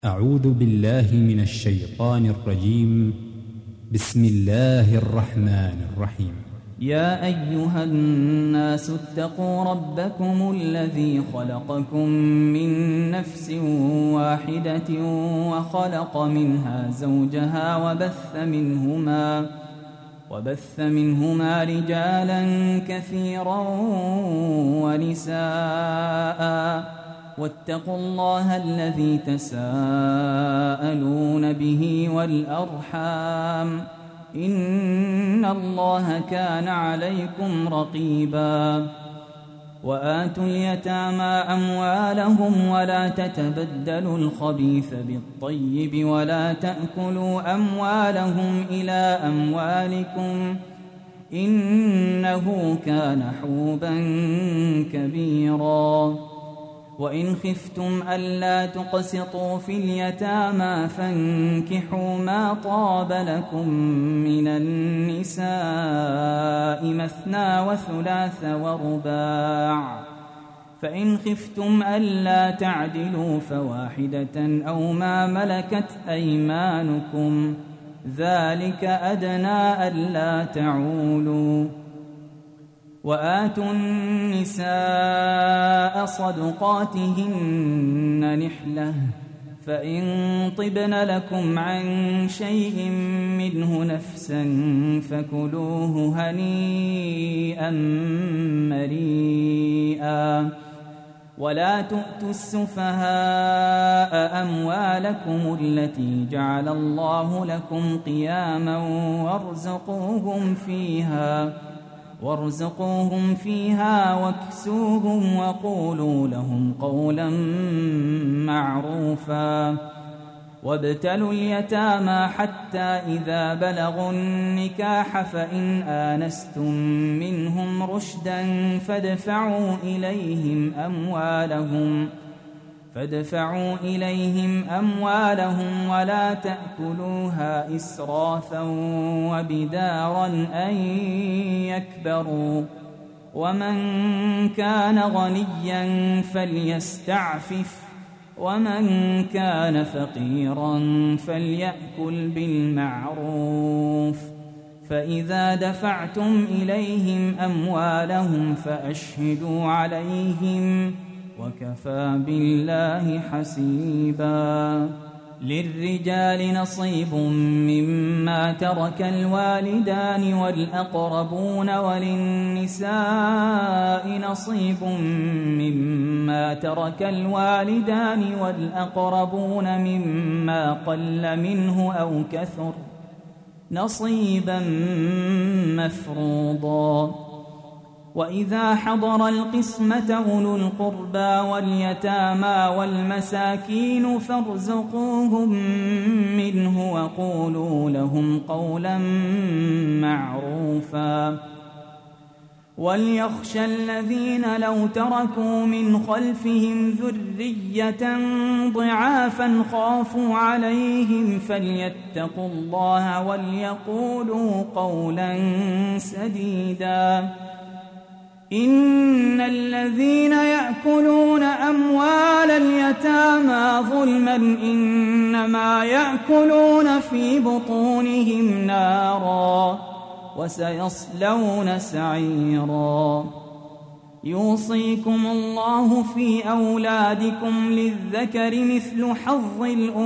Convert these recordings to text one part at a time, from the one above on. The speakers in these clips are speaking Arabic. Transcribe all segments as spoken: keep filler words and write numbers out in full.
أعوذ بالله من الشيطان الرجيم. بسم الله الرحمن الرحيم. يا أيها الناس اتقوا ربكم الذي خلقكم من نفس واحدة وخلق منها زوجها وبث منهما وبث منهما رجالا كثيرا ونساء واتقوا الله الذي تساءلون به والأرحام إن الله كان عليكم رقيبا. وآتوا اليتامى أموالهم ولا تتبدلوا الخبيث بالطيب ولا تأكلوا أموالهم إلى أموالكم إنه كان حوبا كبيرا. وإن خفتم ألا تقسطوا في اليتامى فانكحوا ما طاب لكم من النساء مثنى وثلاث ورباع، فإن خفتم ألا تعدلوا فواحدة أو ما ملكت أيمانكم ذلك أدنى ألا تعولوا. وآتوا النساء صدقاتهن نحلة فإن طبن لكم عن شيء منه نفسا فكلوه هنيئا مريئا. ولا تؤتوا السفهاء أموالكم التي جعل الله لكم قياما وارزقوهم فيها وارزقوهم فيها واكسوهم وقولوا لهم قولا معروفا. وابتلوا اليتامى حتى إذا بلغوا النكاح فإن آنستم منهم رشدا فادفعوا إليهم أموالهم فادفعوا إليهم أموالهم ولا تأكلوها إسرافا وبدارا أن يكبروا. ومن كان غنيا فليستعفف ومن كان فقيرا فليأكل بالمعروف. فإذا دفعتم إليهم أموالهم فأشهدوا عليهم وكفى بالله حسيبا. للرجال نصيب مما ترك الوالدان والأقربون وللنساء نصيب مما ترك الوالدان والأقربون مما قل منه أو كثر نصيبا مفروضا. وإذا حضر القسمة أولو القربى واليتامى والمساكين فارزقوهم منه وقولوا لهم قولا معروفا. وليخشى الذين لو تركوا من خلفهم ذرية ضعافا خافوا عليهم فليتقوا الله وليقولوا قولا سديدا. إن الذين يأكلون أموال اليتامى ظلما إنما يأكلون في بطونهم نارا وسيصلون سعيرا. يوصيكم الله في أولادكم للذكر مثل حظ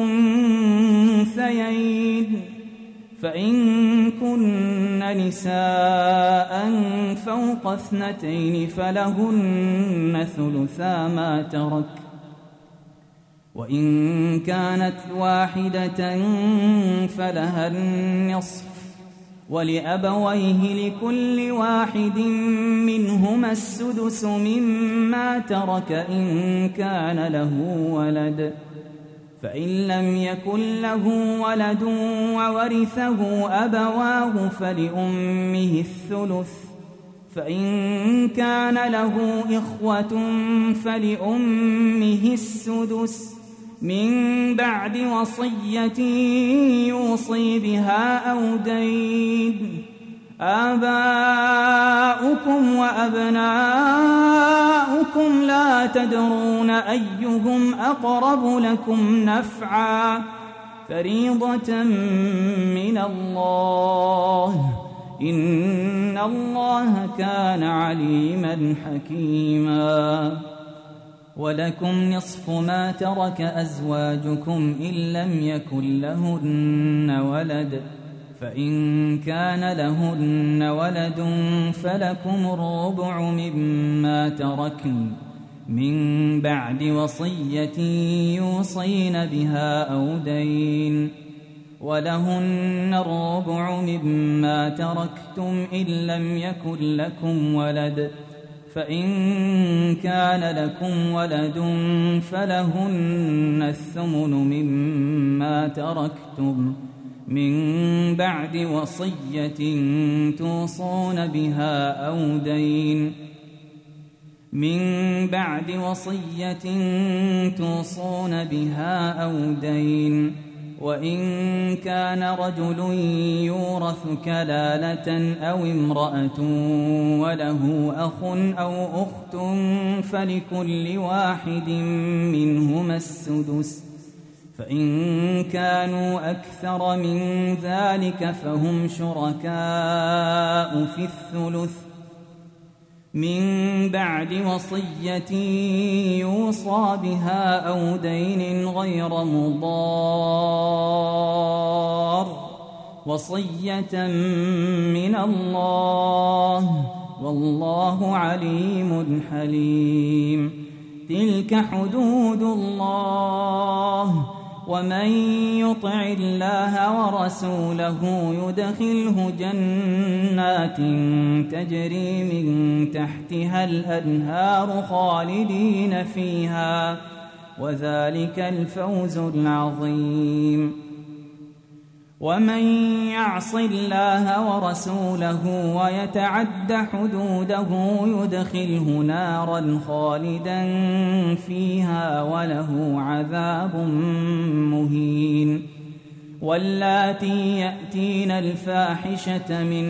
الأنثيين فإن كن نساء فوق اثنتين فلهن ثلثا ما ترك، وإن كانت واحدة فلها النصف، ولأبويه لكل واحد منهما السدس مما ترك إن كان له ولد، فإن لم يكن له ولد وورثه أبواه فلأمه الثلث، فإن كان له إخوة فلأمه السدس من بعد وصية يوصي بها أو دين. آباؤكم وأبناؤكم لا تدرون أيهم أقرب لكم نفعا فريضة من الله إن الله كان عليما حكيما ولكم نصف ما ترك أزواجكم إن لم يكن لهن ولد فإن كان لهن ولد فلكم الربع مما تركن من بعد وصية يوصين بها أو دين ولهن الربع مما تركتم إن لم يكن لكم ولد فإن كان لكم ولد فلهن الثمن مما تركتم من بعد وصية توصون بها أو دين من بعد وصية توصون بها أو دين وإن كان رجل يورث كلالة أو امرأة وله أخ أو أخت فلكل واحد منهما السدس فإن كانوا أكثر من ذلك فهم شركاء في الثلث من بعد وصية يوصى بها أو دين غير مضار وصية من الله والله عليم حليم تلك حدود الله ومن يطع الله ورسوله يدخله جنات تجري من تحتها الأنهار خالدين فيها وذلك الفوز العظيم ومن يعص الله ورسوله ويتعد حدوده يدخله نارا خالدا فيها وله عذاب مهين واللاتي يأتين الفاحشة من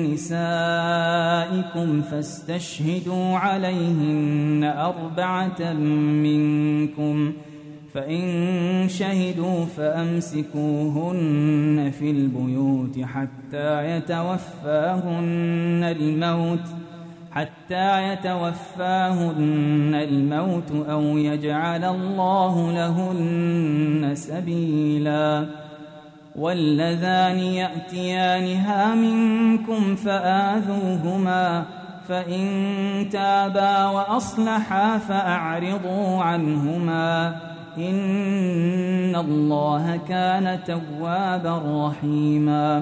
نسائكم فاستشهدوا عليهن أربعة منكم فإن شهدوا فأمسكوهن في البيوت حتى يتوفاهن الموت حتى يتوفاهن الموت أو يجعل الله لهن سبيلا واللذان يأتيانها منكم فآذوهما فإن تابا وأصلحا فأعرضوا عنهما إن الله كان توابا رحيما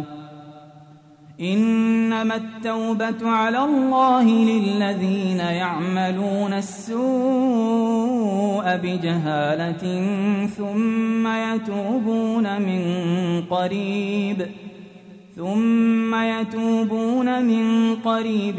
إنما التوبة على الله للذين يعملون السوء بجهالة ثم يتوبون من قريب ثم يتوبون من قريب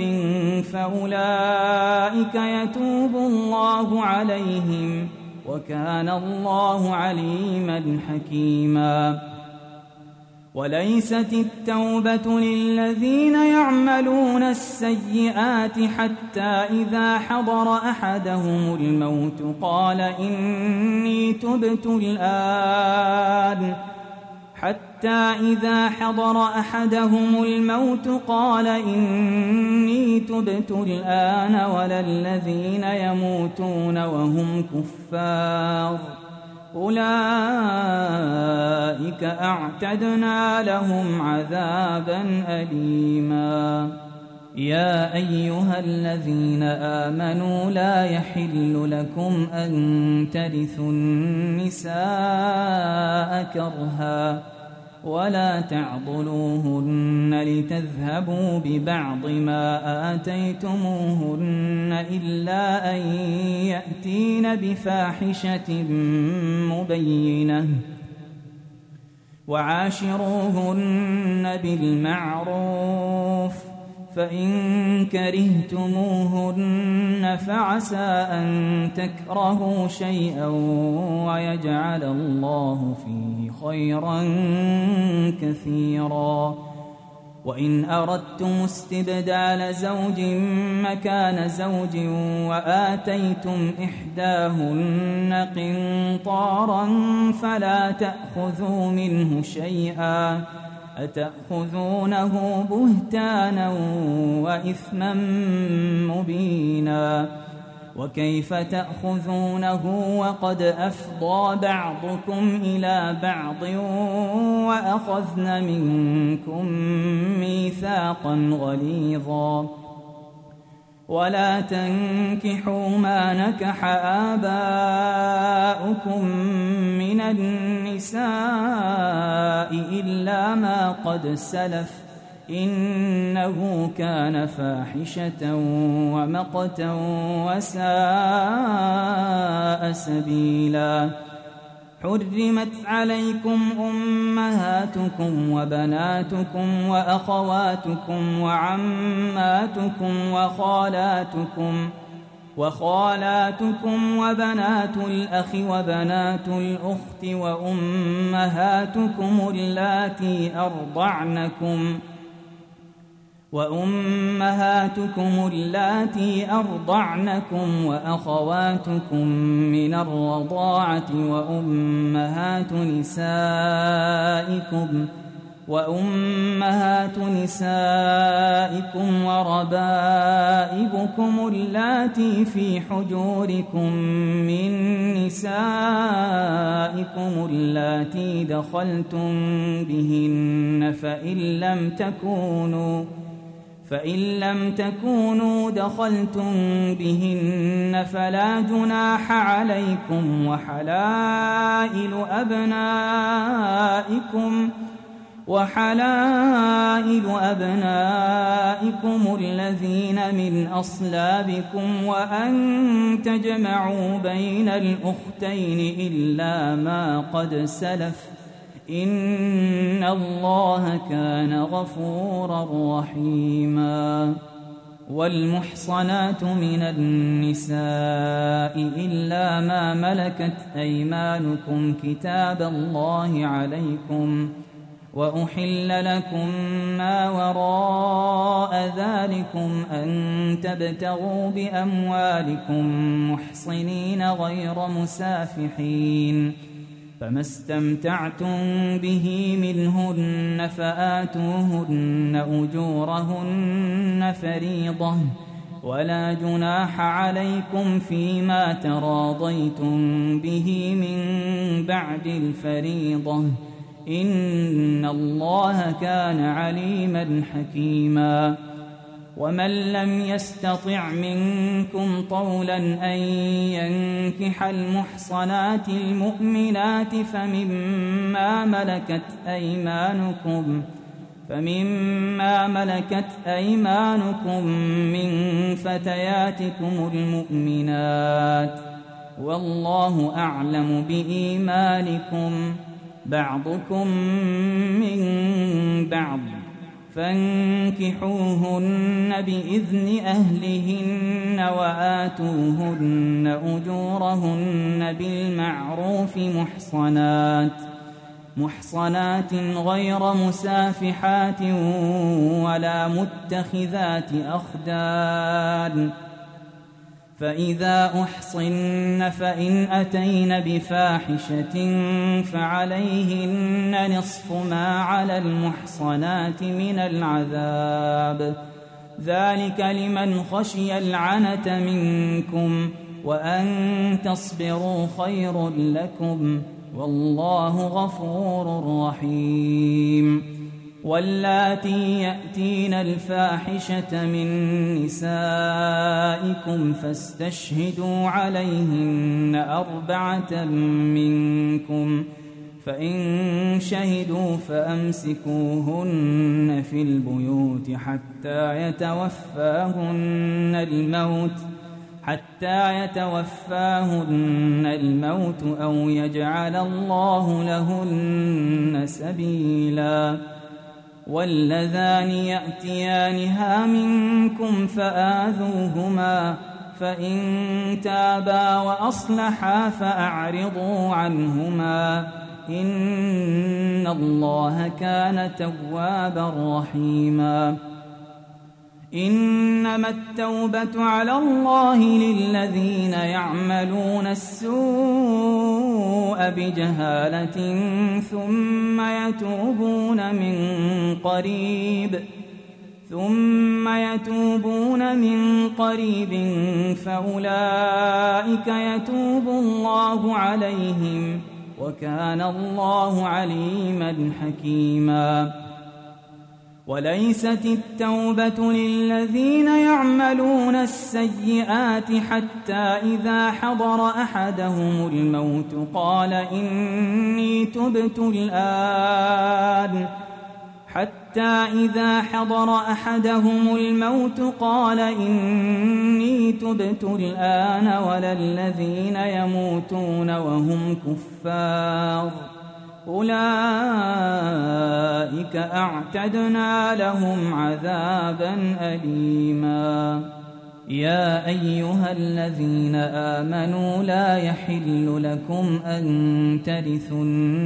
فأولئك يتوب الله عليهم وكان الله عليما حكيما وليست التوبة للذين يعملون السيئات حتى إذا حضر أحدهم الموت قال إني تبت الآن حتى إذا حضر أحدهم الموت قال إني تبت الآن ولا الذين يموتون وهم كفار أولئك أعتدنا لهم عذابا أليما يا أيها الذين آمنوا لا يحل لكم أن ترثوا النساء كرها ولا تعضلوهن لتذهبوا ببعض ما آتيتموهن إلا أن يأتين بفاحشة مبينة وعاشروهن بالمعروف فإن كرهتموهن فعسى أن تكرهوا شيئا ويجعل الله فيه خيرا كثيرا وإن أردتم استبدال زوج مكان زوج وآتيتم إحداهن قنطارا فلا تأخذوا منه شيئا أتأخذونه بهتانا وإثما مبينا وكيف تأخذونه وقد أفضى بعضكم إلى بعض وأخذن منكم ميثاقا غليظا ولا تنكحوا ما نكح آباؤكم من النساء إلا ما قد سلف إنه كان فاحشة ومقتا وساء سبيلا حرمت عليكم أمهاتكم وبناتكم وأخواتكم وعماتكم وخالاتكم وخالاتكم وبنات الأخ وبنات الأخت وأمهاتكم اللاتي أرضعنكم وأمهاتكم اللاتي أرضعنكم وأخواتكم من الرضاعة وأمهات نسائكم وأمهات نسائكم وربائبكم اللاتي في حجوركم من نسائكم اللاتي دخلتم بهن فإن لم تكونوا فإن لم تكونوا دخلتم بهن فلا جناح عليكم وحلائل أبنائكم وحلائل أبنائكم الذين من أصلابكم وأن تجمعوا بين الأختين إلا ما قد سلف إن الله كان غفورا رحيما والمحصنات من النساء إلا ما ملكت أيمانكم كتاب الله عليكم وأحل لكم ما وراء ذلكم أن تبتغوا بأموالكم محصنين غير مسافحين فما استمتعتم به منهن فآتوهن أجورهن فريضة ولا جناح عليكم فيما تراضيتم به من بعد الفريضة إن الله كان عليما حكيما ومن لم يستطع منكم طولا أن ينكح المحصنات المؤمنات فمما ملكت أيمانكم فمما ملكت أيمانكم من فتياتكم المؤمنات والله أعلم بإيمانكم بعضكم من بعض فانكحوهن بإذن أهلهن وآتوهن أجورهن بالمعروف محصنات محصنات غير مسافحات ولا متخذات أخدان فإذا أحصن فإن أتين بفاحشة فعليهن نصف ما على المحصنات من العذاب ذلك لمن خشي العنة منكم وأن تصبروا خير لكم والله غفور رحيم واللاتي يأتين الفاحشة من نسائكم فاستشهدوا عليهن أربعة منكم فإن شهدوا فأمسكوهن في البيوت حتى يتوفاهن الموت حتى يتوفاهن الموت أو يجعل الله لهن سبيلا واللذان يأتيانها منكم فآذوهما فإن تابا وأصلحا فأعرضوا عنهما إن الله كان توابا رحيما إنما التوبة على الله للذين يعملون السوء بجهالة ثم يتوبون من قريب ثم يتوبون من قريب فأولئك يتوب الله عليهم وكان الله عليما حكيما وليست التوبة للذين يعملون السيئات حتى إذا حضر أحدهم الموت قال إني تبت الآن حتى إذا حضر أحدهم الموت قال إني تبت الآن ولا الذين يموتون وهم كفار أولئك أعتدنا لهم عذابا أليما يا أيها الذين آمنوا لا يحل لكم أن ترثوا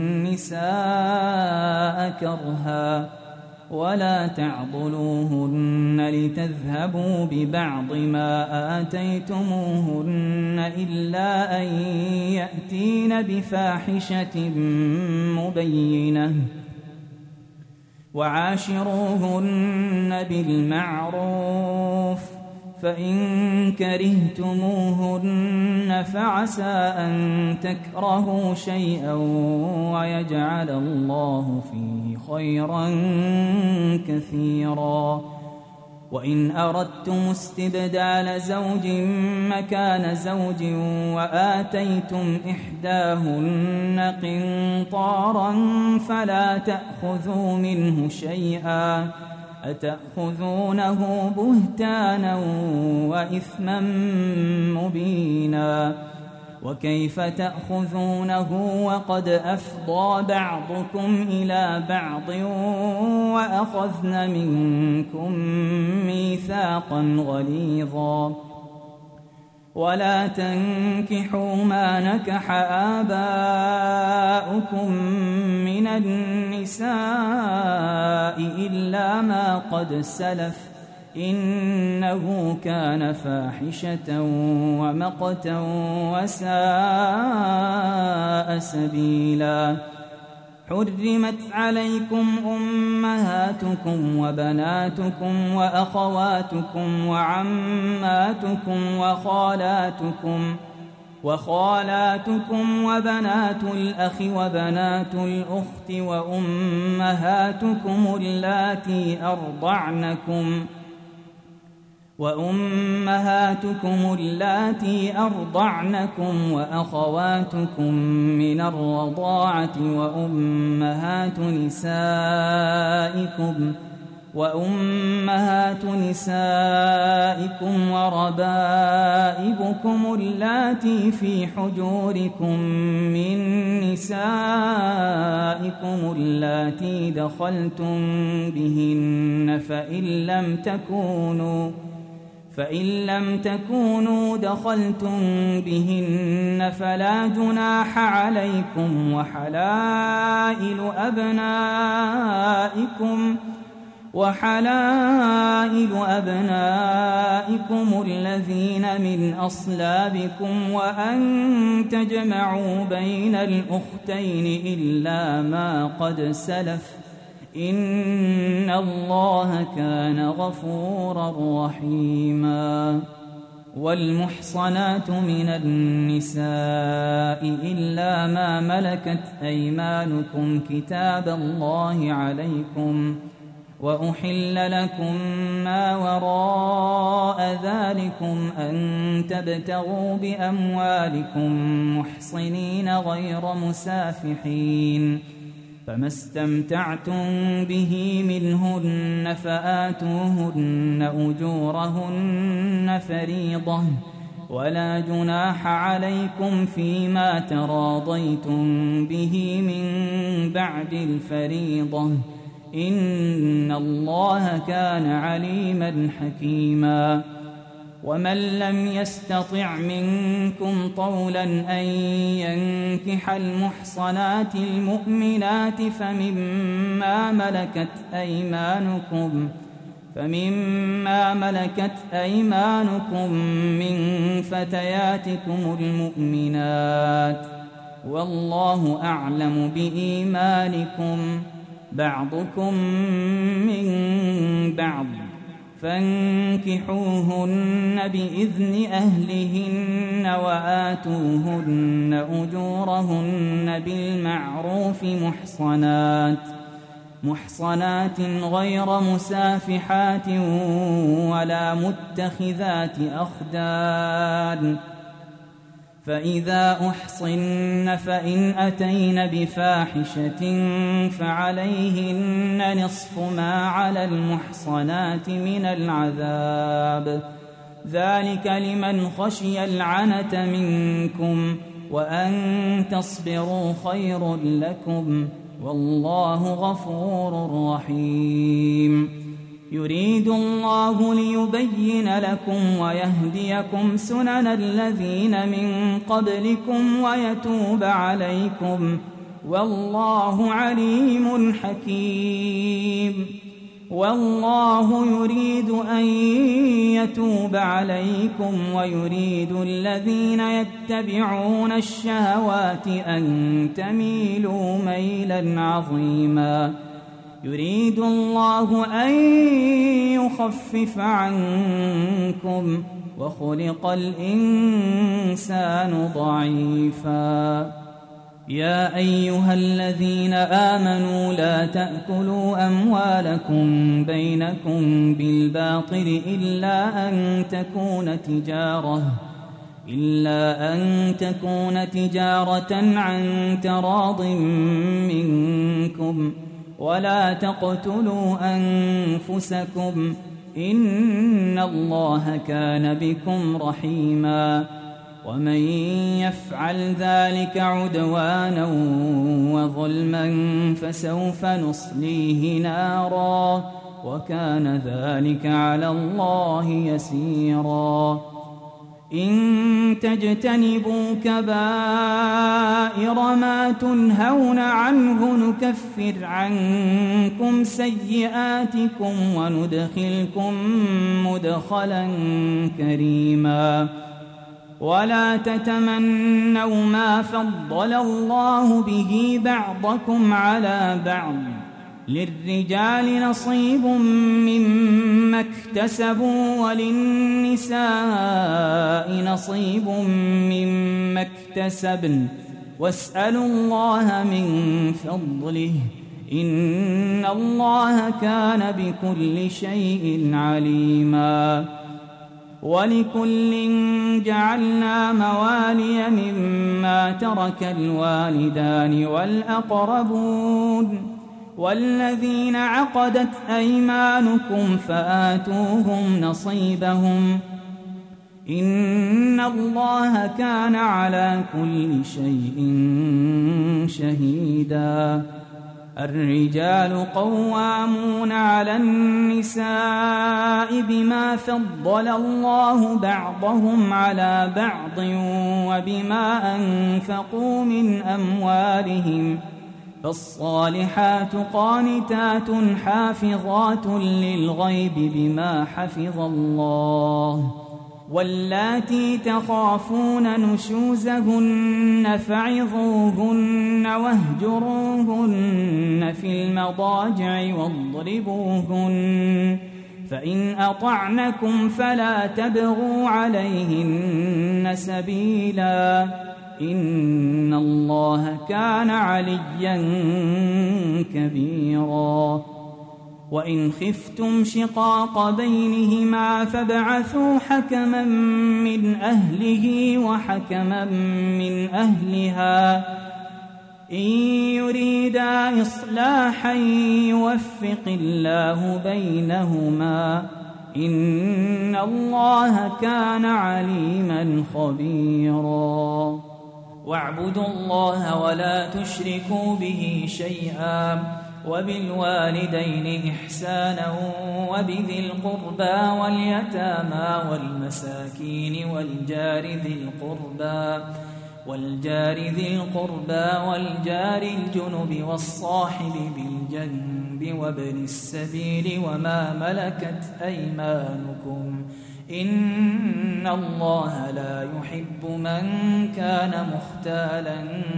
النساء كرها ولا تعضلوهن لتذهبوا ببعض ما آتيتموهن إلا أن يأتين بفاحشة مبينة وعاشروهن بالمعروف فإن كرهتموهن فعسى أن تكرهوا شيئا ويجعل الله فيه خيرا كثيرا وإن أردتم استبدال زوج مكان زوج وآتيتم إحداهن قنطارا فلا تأخذوا منه شيئا أتأخذونه بهتانا وإثما مبينا وكيف تأخذونه وقد أفضى بعضكم إلى بعض وأخذن منكم ميثاقا غليظا ولا تنكحوا ما نكح آباؤكم من النساء إلا ما قد سلف إنه كان فاحشة ومقتا وساء سبيلا حرمت عليكم أمهاتكم وبناتكم وأخواتكم وعماتكم وخالاتكم وخالاتكم وبنات الأخ وبنات الأخت وأمهاتكم اللاتي أرضعنكم وأمهاتكم اللاتي أرضعنكم وأخواتكم من الرضاعة وأمهات نسائكم وأمهات نسائكم وربائبكم اللاتي في حجوركم من نسائكم اللاتي دخلتم بهن فإن لم تكونوا فإن لم تكونوا دخلتم بهن فلا جناح عليكم وحلائل أبنائكم وحلائل أبنائكم الذين من أصلابكم وأن تجمعوا بين الأختين إلا ما قد سلف إن الله كان غفورا رحيما والمحصنات من النساء إلا ما ملكت أيمانكم كتاب الله عليكم وأحل لكم ما وراء ذلكم أن تبتغوا بأموالكم محصنين غير مسافحين فما استمتعتم به منهن فآتوهن أجورهن فريضة ولا جناح عليكم فيما تراضيتم به من بعد الفريضة إن الله كان عليما حكيما ومن لم يستطع منكم طولا أن ينكح المحصنات المؤمنات فمما ملكت أيمانكم فمما ملكت أيمانكم من فتياتكم المؤمنات والله أعلم بإيمانكم بعضكم من بعض فانكحوهن بإذن أهلهن وآتوهن أجورهن بالمعروف محصنات محصنات غير مسافحات ولا متخذات أخدان فإذا أحصن فإن أتين بفاحشة فعليهن نصف ما على المحصنات من العذاب ذلك لمن خشي العنة منكم وأن تصبروا خير لكم والله غفور رحيم يريد الله ليبين لكم ويهديكم سنن الذين من قبلكم ويتوب عليكم والله عليم حكيم والله يريد أن يتوب عليكم ويريد الذين يتبعون الشهوات أن تميلوا ميلا عظيما يريد الله أن يخفف عنكم وخلق الإنسان ضعيفا يا أيها الذين آمنوا لا تأكلوا أموالكم بينكم بالباطل إلا أن تكون تجارة إلا أن تكون تجارة عن تراض منكم ولا تقتلوا أنفسكم إن الله كان بكم رحيما ومن يفعل ذلك عدوانا وظلما فسوف نصليه نارا وكان ذلك على الله يسيرا إن تجتنبوا كبائر ما تنهون عنه نكفر عنكم سيئاتكم وندخلكم مدخلا كريما ولا تتمنوا ما فضل الله به بعضكم على بعض للرجال نصيب مما اكتسبوا وللنساء نصيب مما اكتسبن واسألوا الله من فضله إن الله كان بكل شيء عليما ولكل جعلنا موالي مما ترك الوالدان والأقربون والذين عقدت أيمانكم فآتوهم نصيبهم إن الله كان على كل شيء شهيدا الرجال قوامون على النساء بما فضل الله بعضهم على بعض وبما أنفقوا من أموالهم فالصالحات قانتات حافظات للغيب بما حفظ الله واللاتي تخافون نشوزهن فعظوهن واهجروهن في المضاجع واضربوهن فإن أطعنكم فلا تبغوا عليهن سبيلا إن الله كان عليا كبيرا وإن خفتم شقاق بينهما فابعثوا حكما من أهله وحكما من أهلها إن يريدا إصلاحا يوفق الله بينهما إن الله كان عليما خبيرا واعبدوا الله ولا تشركوا به شيئا وبالوالدين إحسانا وبذي القربى واليتامى والمساكين والجار ذي القربى والجار ذي القربى والجار الجنب والصاحب بالجنب وابن السبيل وما ملكت أيمانكم إن الله لا يحب من كان مختالا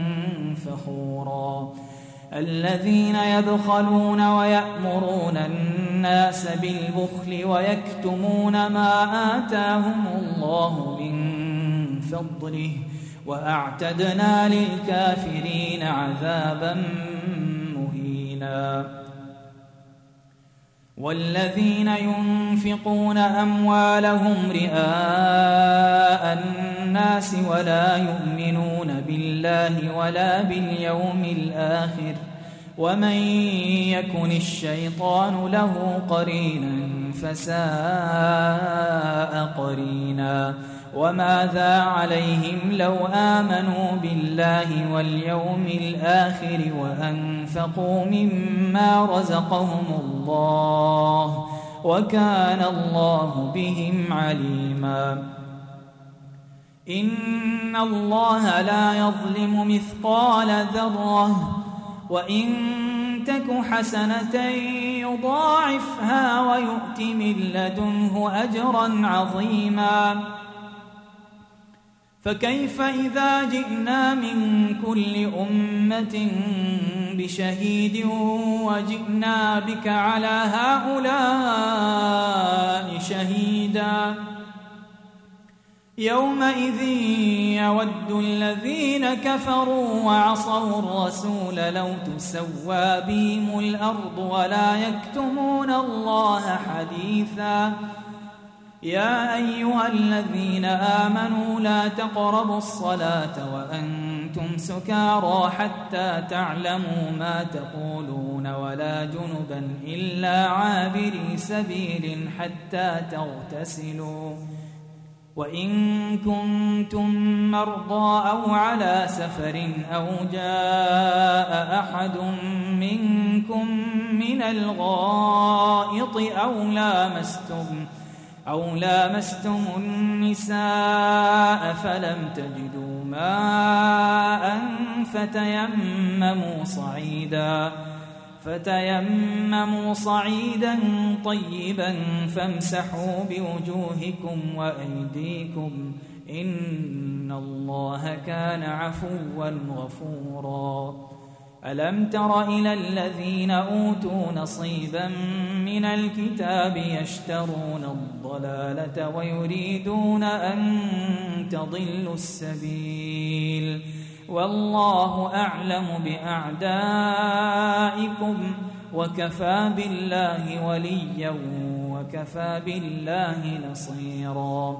فخورا الذين يبخلون ويأمرون الناس بالبخل ويكتمون ما آتاهم الله من فضله وأعتدنا للكافرين عذابا مهينا والذين ينفقون أموالهم رئاء الناس ولا يؤمنون بالله ولا باليوم الآخر ومن يكن الشيطان له قرينا فساء قرينا وماذا عليهم لو آمنوا بالله واليوم الآخر وأنفقوا مما رزقهم الله وكان الله بهم عليما إن الله لا يظلم مثقال ذرة وإن تك حسنة يضاعفها ويؤت من لدنه أجرا عظيما فكيف إذا جئنا من كل أمة بشهيد وجئنا بك على هؤلاء شهيدا يومئذ يود الذين كفروا وعصوا الرسول لو تسوى بهم الأرض ولا يكتمون الله حديثا يا أيها الذين آمنوا لا تقربوا الصلاة وأنتم سكارى حتى تعلموا ما تقولون ولا جنبا إلا عابري سبيل حتى تغتسلوا وإن كنتم مرضى أو على سفر أو جاء أحد منكم من الغائط أو لامستم أو لامستم النساء فلم تجدوا ماء فتيمموا صعيدا فتيمموا صعيدا طيبا فامسحوا بوجوهكم وأيديكم إن الله كان عفوا غفورا ألم تر إلى الذين أوتوا نصيبا من الكتاب يشترون الضلالة ويريدون أن تضلوا السبيل والله أعلم بأعدائكم وكفى بالله وليا وكفى بالله نصيرا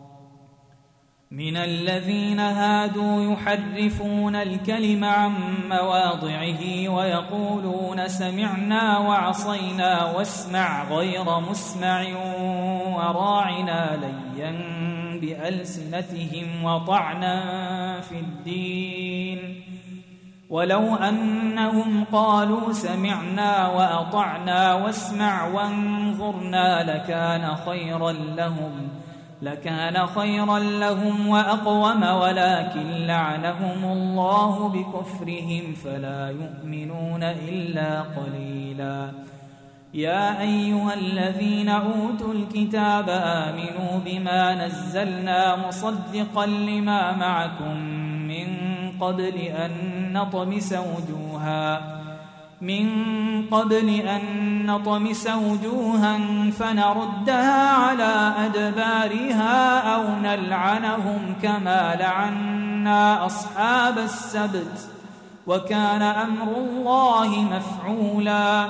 من الذين هادوا يحرفون الكلم عن مواضعه ويقولون سمعنا وعصينا واسمع غير مسمع وراعنا ليا بألسنتهم وطعنا في الدين ولو أنهم قالوا سمعنا وأطعنا واسمع وانظرنا لكان خيرا لهم لكان خيرا لهم وأقوم ولكن لعنهم الله بكفرهم فلا يؤمنون إلا قليلا يا أيها الذين أوتوا الكتاب آمنوا بما نزلنا مصدقا لما معكم من قبل أن نطمس وجوها من قبل أن نطمس وجوها فنردها على أدبارها أو نلعنهم كما لعنا أصحاب السبت وكان أمر الله مفعولا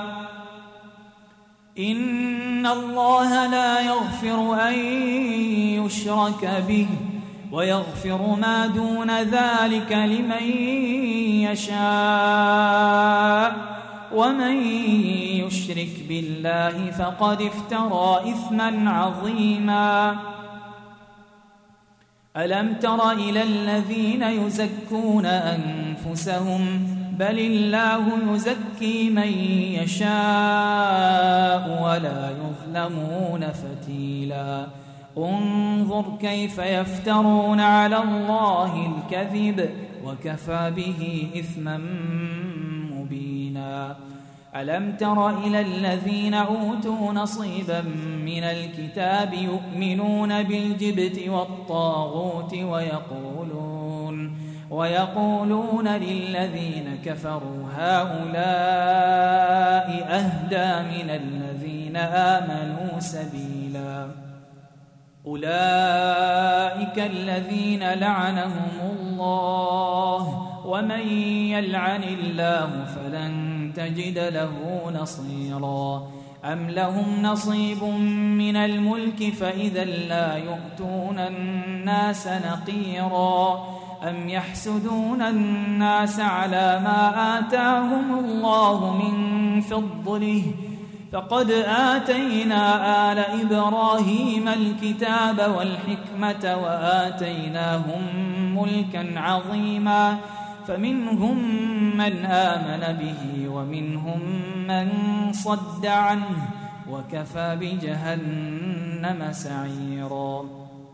إن الله لا يغفر أن يشرك به ويغفر ما دون ذلك لمن يشاء ومن يشرك بالله فقد افترى إثما عظيما ألم تر إلى الذين يزكون أنفسهم بل الله يزكي من يشاء ولا يظلمون فتيلا انظر كيف يفترون على الله الكذب وكفى به إثما مبينا ألم تر إلى الذين أوتوا نصيبا من الكتاب يؤمنون بالجبت والطاغوت ويقولون ويقولون للذين كفروا هؤلاء أهدى من الذين آمنوا سبيلا أولئك الذين لعنهم الله ومن يلعن الله فلن تجد له نصيرا أم لهم نصيب من الملك فإذا لا يؤتون الناس نقيرا أم يحسدون الناس على ما آتاهم الله من فضله فقد آتينا آل إبراهيم الكتاب والحكمة وآتيناهم ملكا عظيما فمنهم من آمن به ومنهم من صد عنه وكفى بجهنم سعيرا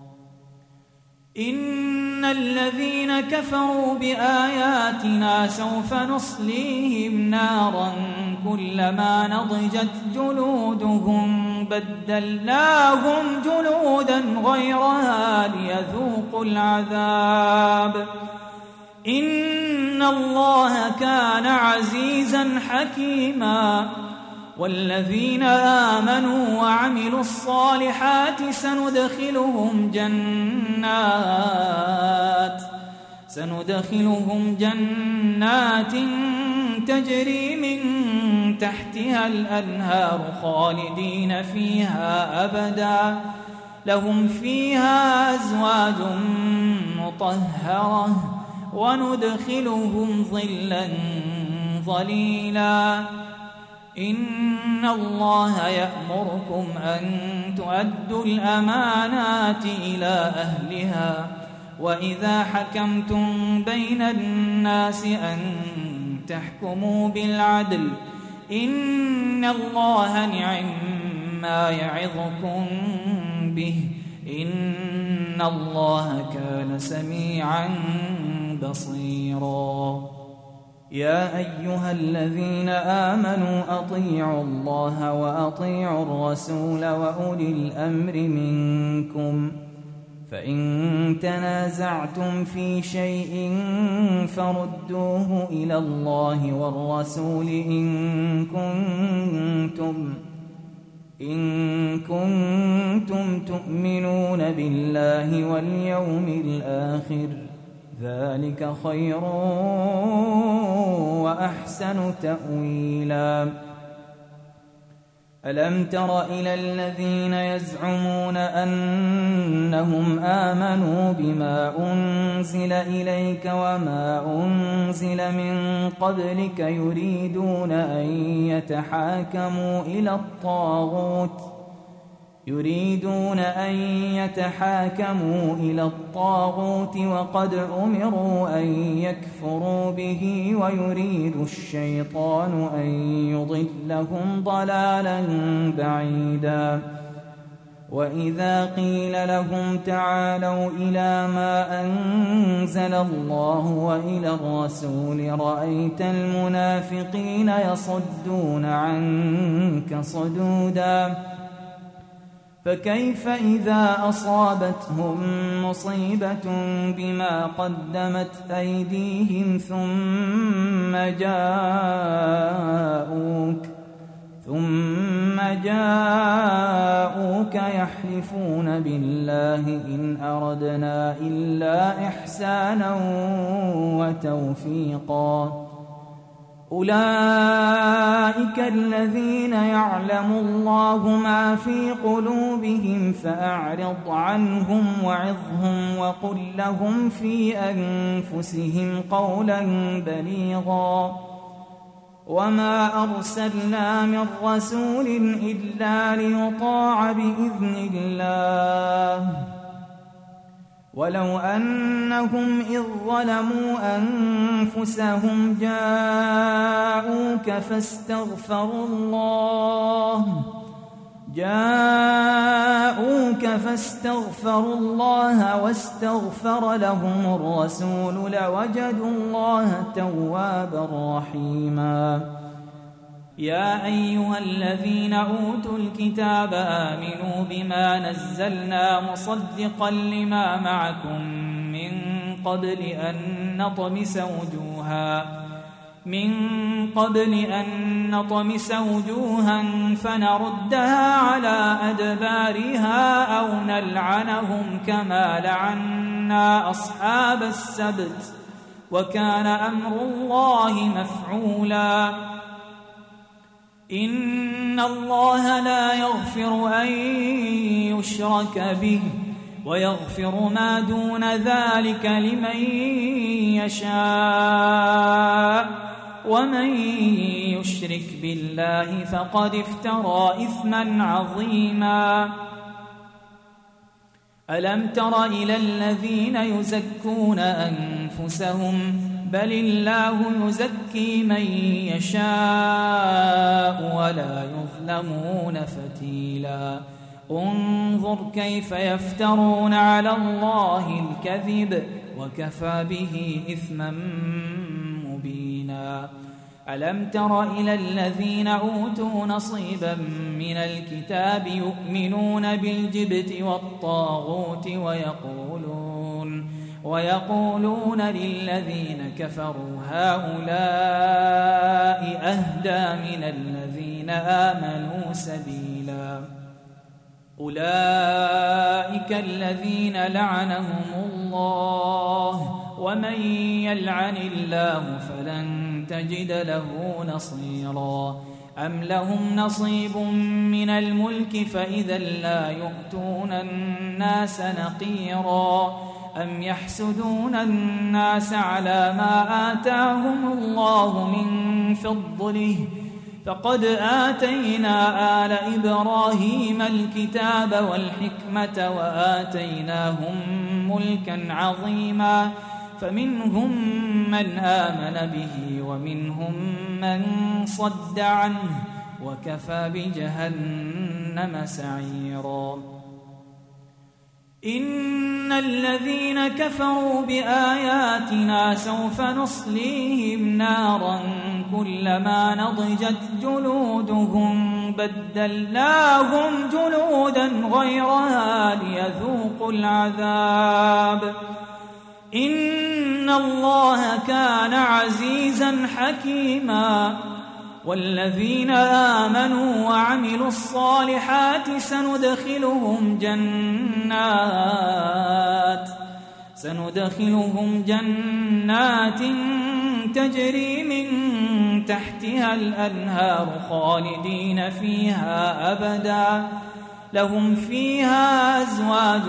إن الذين كفروا بآياتنا سوف نصليهم نارا كلما نضجت جلودهم بدلناهم جلودا غيرها ليذوقوا العذاب إن الله كان عزيزا حكيما والذين آمنوا وعملوا الصالحات سندخلهم جنات سندخلهم جنات تجري من تحتها الأنهار خالدين فيها أبدا لهم فيها أزواج مطهرة وندخلهم ظلا ظليلا إن الله يأمركم أن تؤدوا الأمانات إلى أهلها وإذا حكمتم بين الناس أن تحكموا بالعدل إن الله نعم ما يعظكم به إن الله كان سميعا بصيرا يا أيها الذين آمنوا أطيعوا الله وأطيعوا الرسول وأولي الأمر منكم فإن تنازعتم في شيء فردوه إلى الله والرسول إن كنتم إن كنتم تؤمنون بالله واليوم الآخر ذلك خير وأحسن تأويلا ألم تر إلى الذين يزعمون أنهم آمنوا بما أنزل إليك وما أنزل من قبلك يريدون أن يتحاكموا إلى الطاغوت يريدون أن يتحاكموا إلى الطاغوت وقد أمروا أن يكفروا به ويريد الشيطان أن يضلهم ضلالا بعيدا وإذا قيل لهم تعالوا إلى ما أنزل الله وإلى الرسول رأيت المنافقين يصدون عنك صدودا فكيف إذا أصابتهم مصيبة بما قدمت أيديهم ثم جاءوك ثم جاءوك يحلفون بالله إن أردنا إلا إحسانا وتوفيقا أولئك الذين يعلم الله ما في قلوبهم فأعرض عنهم وعظهم وقل لهم في أنفسهم قولا بليغا وما أرسلنا من رسول إلا ليطاع بإذن الله ولو أنهم إذ ظلموا أنفسهم جاءوك فاستغفروا الله جاءوك فاستغفروا الله واستغفر لهم الرسول لوجدوا الله توابا رحيما. يا أيها الذين أوتوا الكتاب آمنوا بما نزلنا مصدقا لما معكم من قبل أن نطمس وجوها من قبل أن نطمس وجوها فنردها على أدبارها أو نلعنهم كما لعنا أصحاب السبت وكان أمر الله مفعولا. إن الله لا يغفر أن يشرك به ويغفر ما دون ذلك لمن يشاء ومن يشرك بالله فقد افترى إثما عظيما. ألم تر إلى الذين يزكون أنفسهم بل الله يزكي من يشاء ولا يظلمون فتيلا. انظر كيف يفترون على الله الكذب وكفى به إثما مبينا. ألم تر إلى الذين أوتوا نصيبا من الكتاب يؤمنون بالجبت والطاغوت ويقولون ويقولون للذين كفروا هؤلاء أهدى من الذين آمنوا سبيلا. أولئك الذين لعنهم الله ومن يلعن الله فلن تجد له نصيرا. أم لهم نصيب من الملك فإذا لا يؤتون الناس نقيرا. أم يحسدون الناس على ما آتاهم الله من فضله فقد آتينا آل إبراهيم الكتاب والحكمة وآتيناهم ملكا عظيما. فمنهم من آمن به ومنهم من صد عنه وكفى بجهنم سعيرا. إن الذين كفروا بآياتنا سوف نصليهم نارا كلما نضجت جلودهم بدلناهم جلودا غيرها ليذوقوا العذاب إن الله كان عزيزا حكيما. والذين آمنوا وعملوا الصالحات سندخلهم جنات سندخلهم جنات تجري من تحتها الأنهار خالدين فيها أبدا لهم فيها أزواج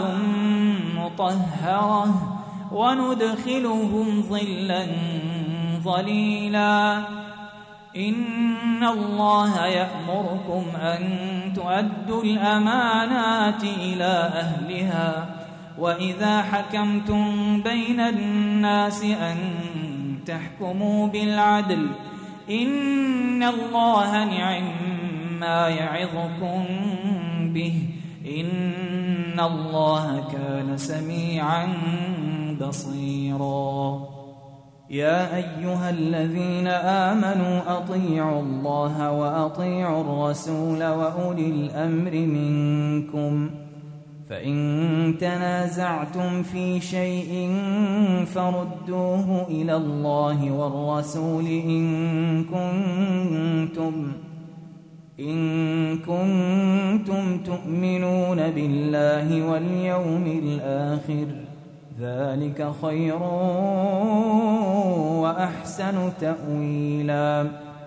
مطهرة وندخلهم ظلا ظليلا. إن الله يأمركم أن تؤدوا الأمانات إلى أهلها وإذا حكمتم بين الناس أن تحكموا بالعدل إن الله نعم ما يعظكم به إن الله كان سميعا بصيرا. يا أيها الذين آمنوا أطيعوا الله وأطيعوا الرسول وأولي الأمر منكم فإن تنازعتم في شيء فردوه إلى الله والرسول إن كنتم إن كنتم تؤمنون بالله واليوم الآخر ذلك خير وأحسن تأويلا.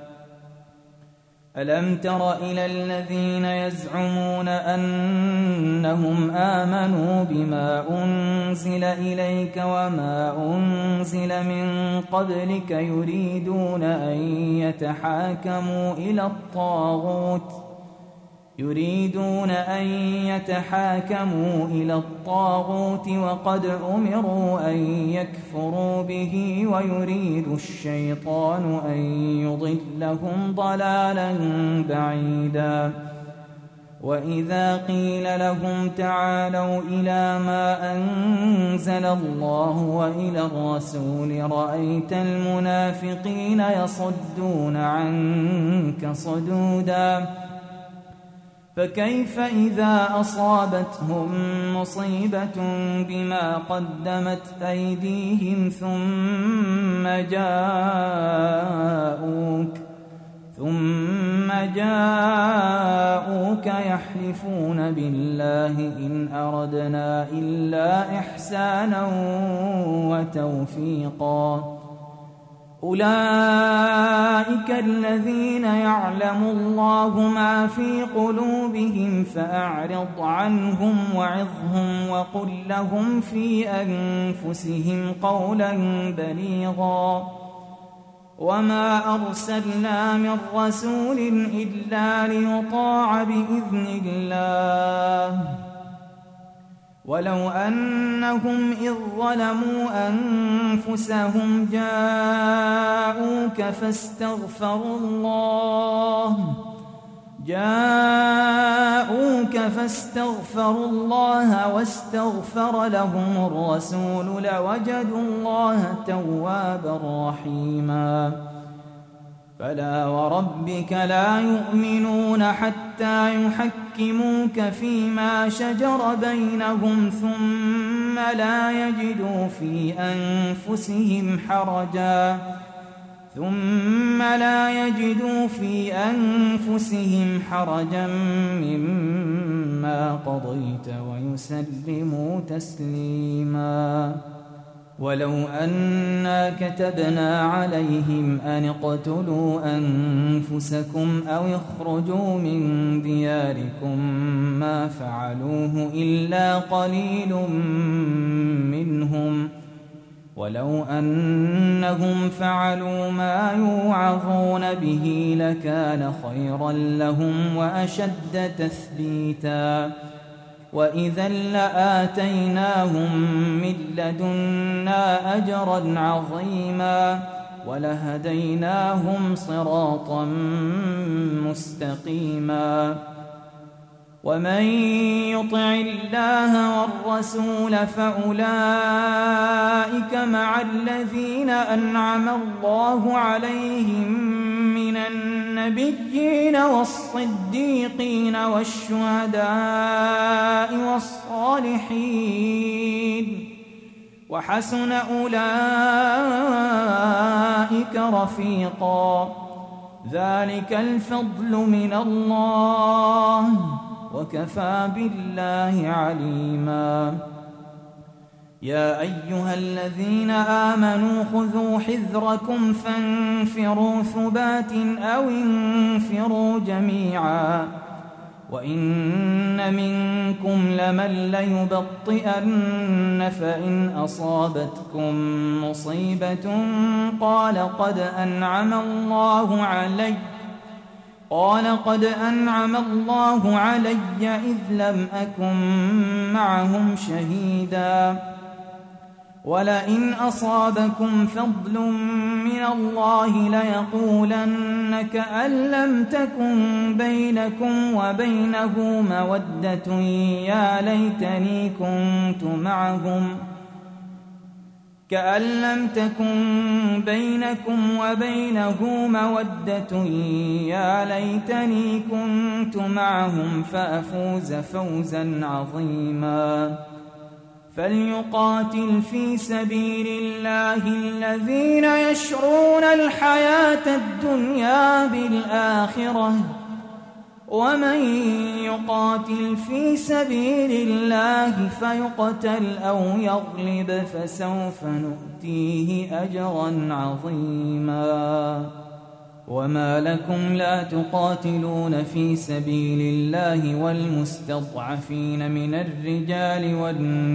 ألم تر إلى الذين يزعمون أنهم آمنوا بما أنزل إليك وما أنزل من قبلك يريدون أن يتحاكموا إلى الطاغوت يريدون أن يتحاكموا إلى الطاغوت وقد أمروا أن يكفروا به ويريد الشيطان أن يضلهم ضلالا بعيدا وإذا قيل لهم تعالوا إلى ما أنزل الله وإلى الرسول رأيت المنافقين يصدون عنك صدودا فكيف إذا أصابتهم مصيبة بما قدمت أيديهم ثم جاءوك ثم جاءوك يحلفون بالله إن أردنا إلا إحسانا وتوفيقا أولئك الذين يعلم الله ما في قلوبهم فأعرض عنهم وعظهم وقل لهم في أنفسهم قولا بليغا وما أرسلنا من رسول إلا ليطاع بإذن الله ولو أنهم إذ ظلموا أنفسهم جاءوك فاستغفروا الله جاءوك فاستغفروا الله واستغفر لهم الرسول لوجدوا الله توابا رحيما فلا وربك لا يؤمنون حتى يحكموك فيما شجر بينهم ثم لا يجدوا في أنفسهم حرجا ثم لا يجدوا في أنفسهم حرجا مما قضيت ويسلموا تسليما ولو أنا كتبنا عليهم أن اقتلوا أنفسكم أو اخرجوا من دياركم ما فعلوه إلا قليل منهم ولو أنهم فعلوا ما يوعظون به لكان خيرا لهم وأشد تثبيتا وإذا لآتيناهم من لدنا أجرا عظيما ولهديناهم صراطا مستقيما ومن يطع الله والرسول فأولئك مع الذين أنعم الله عليهم من النبيين والصديقين والشهداء والصالحين وحسن أولئك رفيقا ذلك الفضل من الله وكفى بالله عليما يا أيها الذين آمنوا خذوا حذركم فانفروا ثبات أو انفروا جميعا وإن منكم لمن ليبطئن فإن أصابتكم مصيبة قال قد أنعم الله علي قال قد أنعم الله علي إذ لم أكن معهم شهيدا ولئن أصابكم فضل من الله ليقولن كأن لم تكن بينكم وبينه مودة يا ليتني كنت معهم كأن لم تكن بينكم وبينه مودة يا ليتني كنت معهم فأفوز فوزا عظيما فليقاتل في سبيل الله الذين يشرون الحياة الدنيا بالآخرة ومن يقاتل في سبيل الله فيقتل أو يغلب فسوف نؤتيه أجرا عظيما وما لكم لا تقاتلون في سبيل الله والمستضعفين من الرجال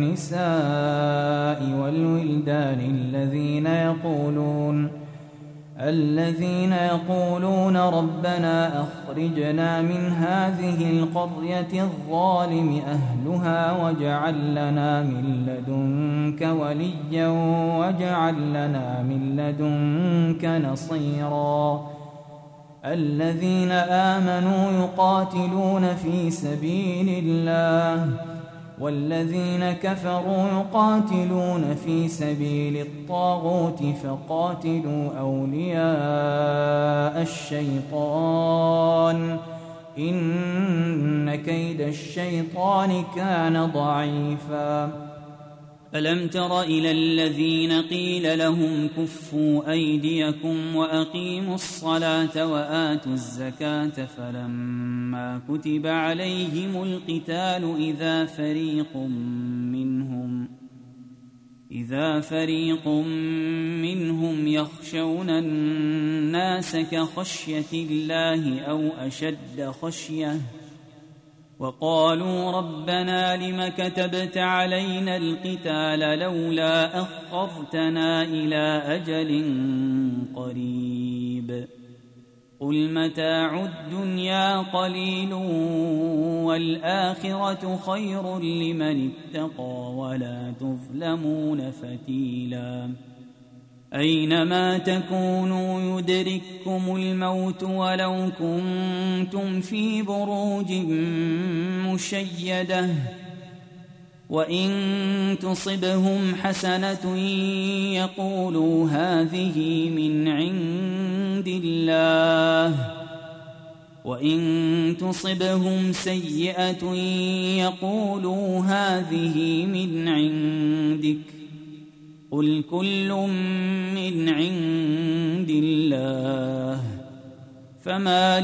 والنساء والولدان الذين يقولون الذين يقولون ربنا أخرجنا من هذه القرية الظالم أهلها واجعل لنا من لدنك وليا واجعل لنا من لدنك نصيرا الذين آمنوا يقاتلون في سبيل الله والذين كفروا يقاتلون في سبيل الطاغوت فقاتلوا أولياء الشيطان إن كيد الشيطان كان ضعيفا ألم تر إلى الذين قيل لهم كفوا أيديكم وأقيموا الصلاة وآتوا الزكاة فلما كتب عليهم القتال إذا فريق منهم إذا فريق منهم يخشون الناس كخشية الله أو أشد خشية وقالوا ربنا لم كتبت علينا القتال لولا أخرتنا إلى أجل قريب قل متاع الدنيا قليل والآخرة خير لمن اتقى ولا تظلمون فتيلا أينما تكونوا يدرككم الموت ولو كنتم في بروج مشيدة وإن تصبهم حسنة يقولوا هذه من عند الله وإن تصبهم سيئة يقولوا هذه من عندك قل كل من عند الله فما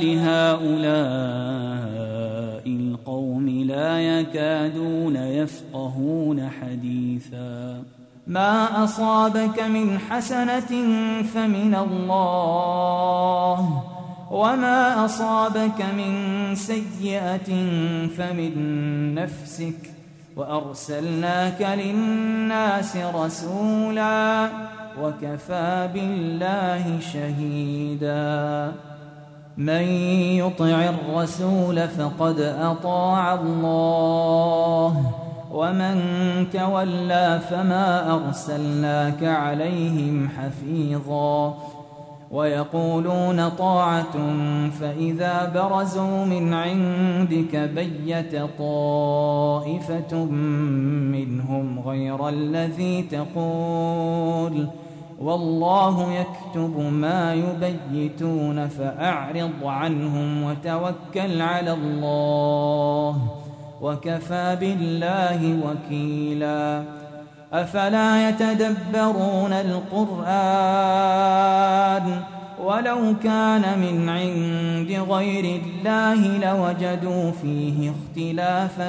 لهؤلاء القوم لا يكادون يفقهون حديثا ما أصابك من حسنة فمن الله وما أصابك من سيئة فمن نفسك وأرسلناك للناس رسولا وكفى بالله شهيدا من يطع الرسول فقد أطاع الله ومن تولى فما أرسلناك عليهم حفيظا ويقولون طاعة فإذا برزوا من عندك بيت طائفة منهم غير الذي تقول والله يكتب ما يبيتون فأعرض عنهم وتوكل على الله وكفى بالله وكيلا أفلا يتدبرون القرآن ولو كان من عند غير الله لوجدوا فيه اختلافا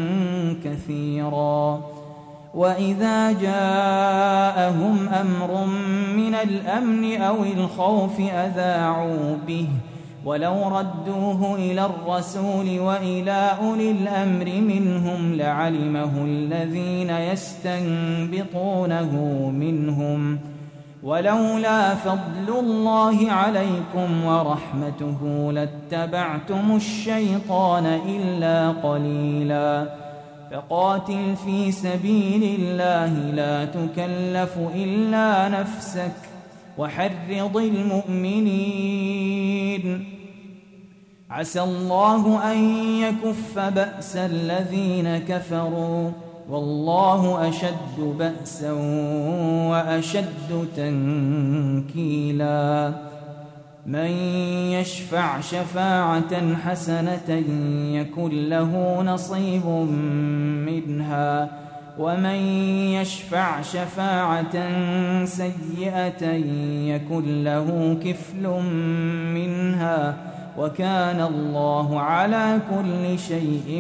كثيرا وإذا جاءهم أمر من الأمن أو الخوف أذاعوا به ولو ردوه إلى الرسول وإلى أولي الأمر منهم لعلمه الذين يستنبطونه منهم ولولا فضل الله عليكم ورحمته لاتبعتم الشيطان إلا قليلا فقاتل في سبيل الله لا تكلف إلا نفسك وحرض المؤمنين عسى الله أن يكف بأس الذين كفروا والله أشد بأسا وأشد تنكيلا من يشفع شفاعة حسنة يكن له نصيب منها ومن يشفع شفاعة سيئة يكن له كفل منها وكان الله على كل شيء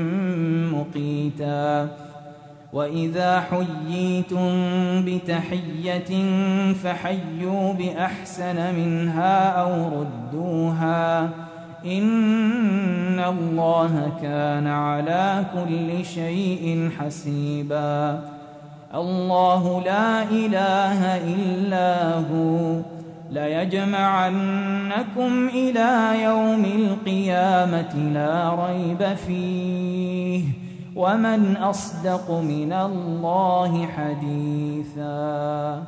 مقيتا وإذا حييتم بتحية فحيوا بأحسن منها أو ردوها إن الله كان على كل شيء حسيبا الله لا إله إلا هو ليجمعنكم إلى يوم القيامة لا ريب فيه ومن أصدق من الله حديثا.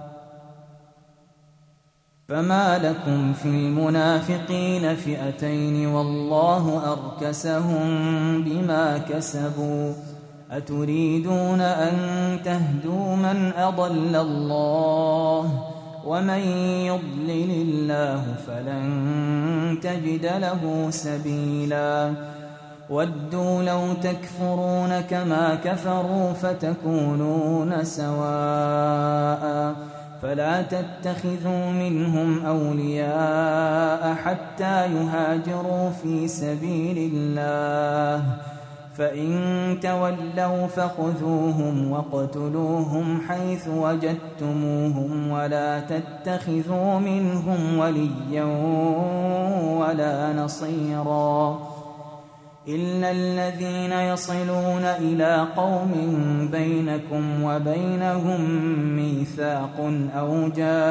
فما لكم في المنافقين فئتين والله أركسهم بما كسبوا أتريدون أن تهدوا من أضل الله ومن يضلل الله فلن تجد له سبيلا. ودوا لو تكفرون كما كفروا فتكونون سواء فلا تتخذوا منهم أولياء حتى يهاجروا في سبيل الله فإن تولوا فخذوهم واقتلوهم حيث وجدتموهم ولا تتخذوا منهم وليا ولا نصيرا إلا الذين يصلون إلى قوم بينكم وبينهم ميثاق أو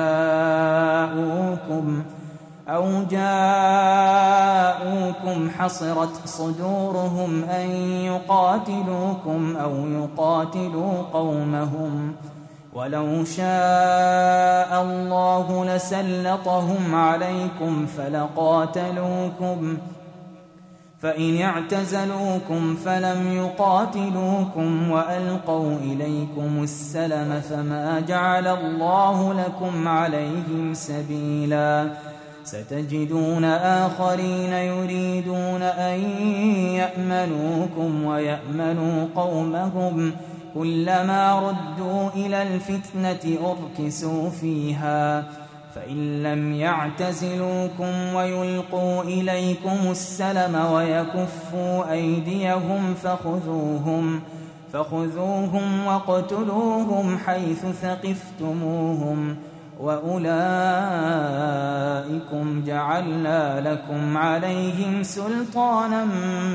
جاءوكم أو جاءوكم حصرت صدورهم أن يقاتلوكم أو يقاتلوا قومهم ولو شاء الله لسلطهم عليكم فلقاتلوكم فإن اعتزلوكم فلم يقاتلوكم وألقوا إليكم السلم فما جعل الله لكم عليهم سبيلا. ستجدون آخرين يريدون أن يأمنوكم ويأمنوا قومهم كلما ردوا إلى الفتنة أركسوا فيها فإن لم يعتزلوكم ويلقوا إليكم السلم ويكفوا أيديهم فخذوهم فخذوهم واقتلوهم حيث ثقفتموهم وأولئكم جعلنا لكم عليهم سلطانا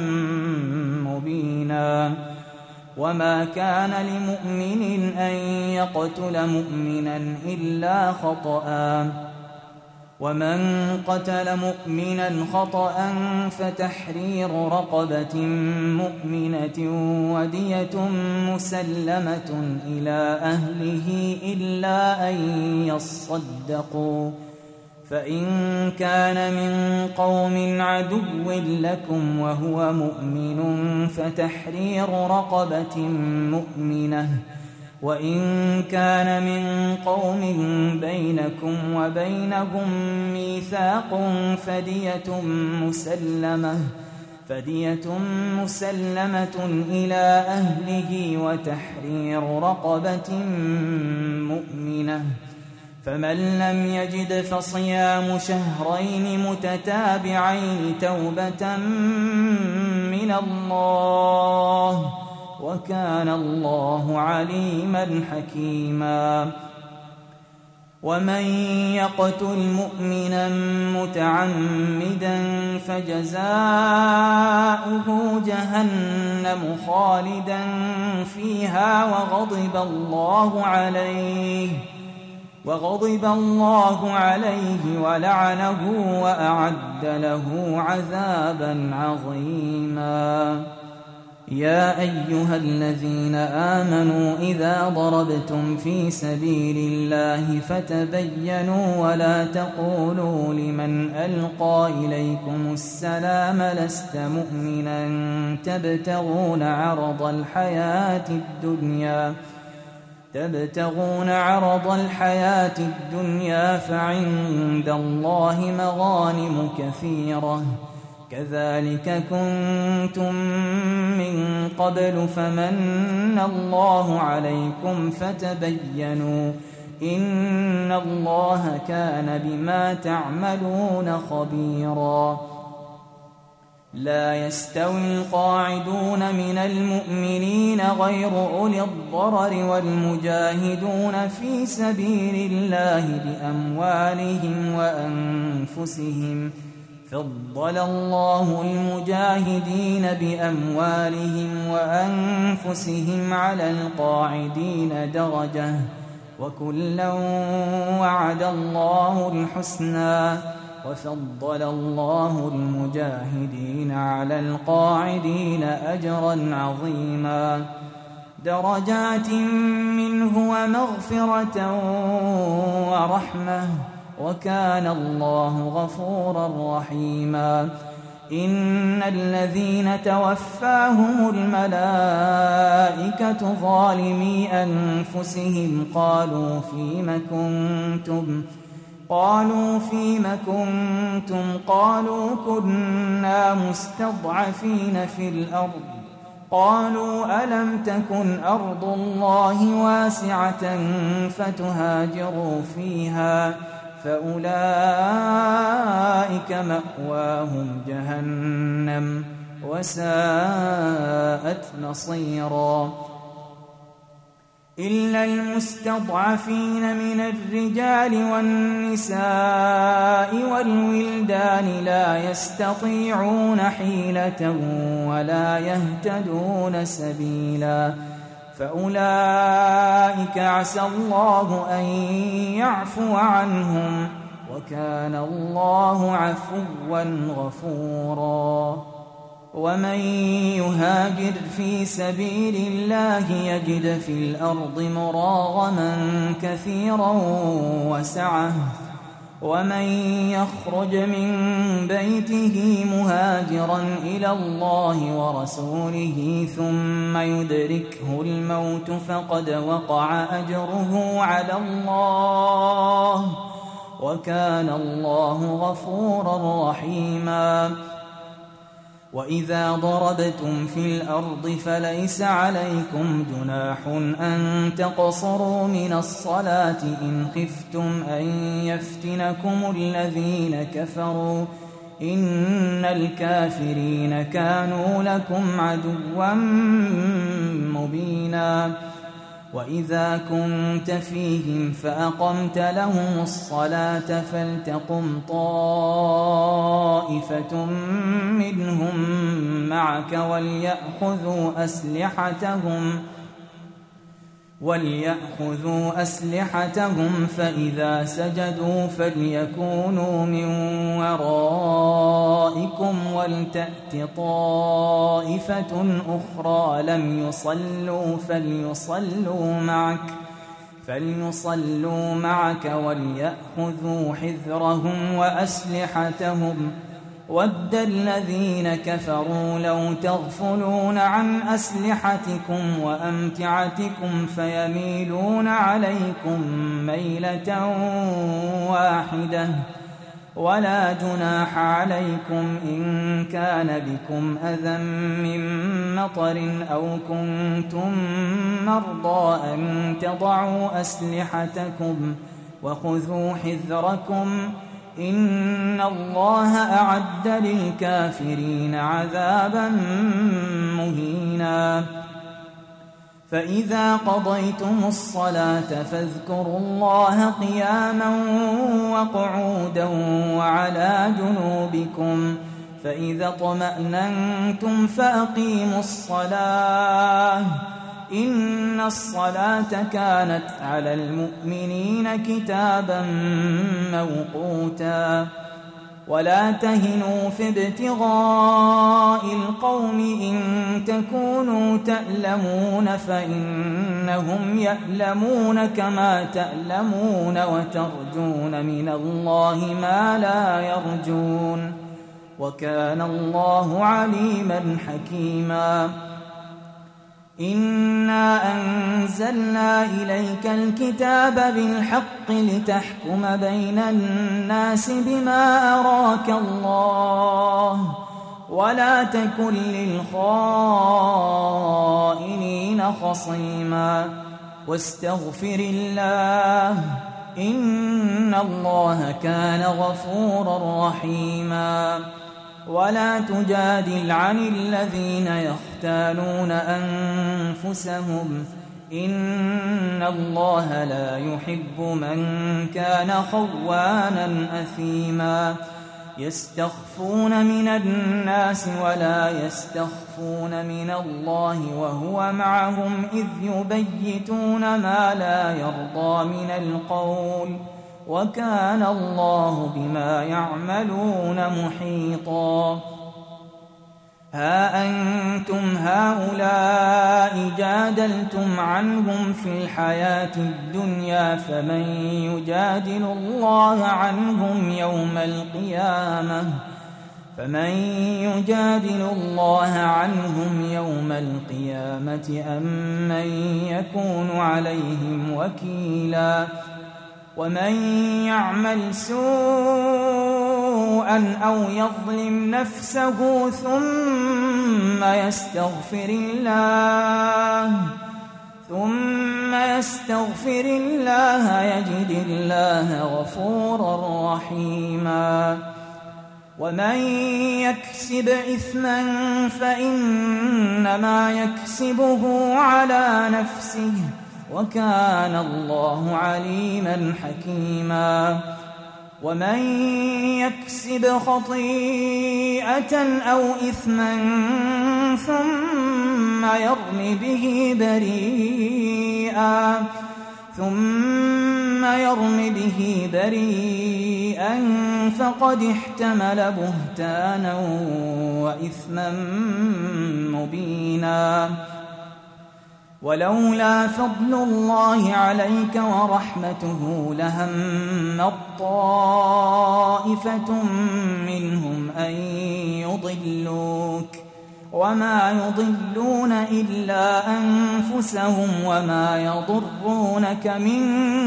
مبينا. وما كان لمؤمن أن يقتل مؤمنا إلا خطأ ومن قتل مؤمنا خطأ فتحرير رقبة مؤمنة ودية مسلمة إلى أهله إلا أن يصدقوا فإن كان من قوم عدو لكم وهو مؤمن فتحرير رقبة مؤمنة وإن كان من قوم بينكم وبينهم ميثاق فدية مسلمة فدية مسلمة إلى أهله وتحرير رقبة مؤمنة فمن لم يجد فصيام شهرين متتابعين توبة من الله وكان الله عليما حكيما. ومن يقتل مؤمنا متعمدا فجزاؤه جهنم خالدا فيها وغضب الله عليه وغضب الله عليه ولعنه وأعد له عذابا عظيما. يا أيها الذين آمنوا إذا ضربتم في سبيل الله فتبينوا ولا تقولوا لمن ألقى إليكم السلام لست مؤمنا تبتغون عرض الحياة الدنيا تبتغون عرض الحياة الدنيا فعند الله مغانم كثيرة كذلك كنتم من قبل فمن الله عليكم فتبينوا إن الله كان بما تعملون خبيرا. لا يستوي القاعدون من المؤمنين غير أولي الضرر والمجاهدون في سبيل الله بأموالهم وأنفسهم فضل الله المجاهدين بأموالهم وأنفسهم على القاعدين درجة وكلا وعد الله الحسنى وفضل الله المجاهدين على القاعدين أجرا عظيما درجات منه ومغفرة ورحمة وكان الله غفورا رحيما إن الذين توفاهم الملائكة ظالمي أنفسهم قالوا فيم كنتم قالوا فيم كنتم قالوا كنا مستضعفين في الأرض قالوا ألم تكن أرض الله واسعة فتهاجروا فيها فأولئك مأواهم جهنم وساءت مصيرا إلا المستضعفين من الرجال والنساء والولدان لا يستطيعون حيلة ولا يهتدون سبيلا فأولئك عسى الله أن يعفو عنهم وكان الله عفوا غفورا ومن يهاجر في سبيل الله يجد في الأرض مراغما كثيرا وسعة ومن يخرج من بيته مهاجرا إلى الله ورسوله ثم يدركه الموت فقد وقع أجره على الله وكان الله غفورا رحيما وإذا ضربتم في الأرض فليس عليكم جناح أن تقصروا من الصلاة إن خفتم أن يفتنكم الذين كفروا إن الكافرين كانوا لكم عدوا مبينا وإذا كنت فيهم فأقمت لهم الصلاة فلتقم طائفة منهم معك وليأخذوا أسلحتهم وليأخذوا أسلحتهم فإذا سجدوا فليكونوا من ورائكم ولتأت طائفة أخرى لم يصلوا فليصلوا معك فليصلوا معك وليأخذوا حذرهم وأسلحتهم ود الذين كفروا لو تغفلون عن أسلحتكم وأمتعتكم فيميلون عليكم ميلة واحدة ولا جناح عليكم إن كان بكم أذى من مطر أو كنتم مرضى أن تضعوا أسلحتكم وخذوا حذركم إن الله أعد للكافرين عذابا مهينا فإذا قضيتم الصلاة فاذكروا الله قياما وقعودا وعلى جنوبكم فإذا اطمأننتم فأقيموا الصلاة إن الصلاة كانت على المؤمنين كتابا موقوتا ولا تهنوا في ابتغاء القوم إن تكونوا تألمون فإنهم يألمون كما تألمون وترجون من الله ما لا يرجون وكان الله عليما حكيما إنا أنزلنا إليك الكتاب بالحق لتحكم بين الناس بما أراك الله ولا تكن للخائنين خصيما واستغفر الله إن الله كان غفورا رحيما ولا تجادل عن الذين يختانون أنفسهم إن الله لا يحب من كان خوانا أثيما يستخفون من الناس ولا يستخفون من الله وهو معهم إذ يبيتون ما لا يرضى من القول وكان الله بما يعملون محيطا ها أنتم هؤلاء جادلتم عنهم في الحياة الدنيا فمن يجادل الله عنهم يوم القيامة فمن يجادل الله عنهم يوم القيامة أم من يكون عليهم وكيلا ومن يعمل سوءا أو يظلم نفسه ثم يستغفر الله ثم يستغفر الله يجد الله غفورا رحيما ومن يكسب إثما فإنما يكسبه على نفسه وكان الله عليما حكيما ومن يكسب خطيئة أو إثما ثم يرم به بريئا ثم يرم به بريئا فقد احتمل بهتانا وإثما مبينا ولولا فضل الله عليك ورحمته لهم طائفة منهم أن يضلوك وما يضلون إلا أنفسهم وما يضرونك من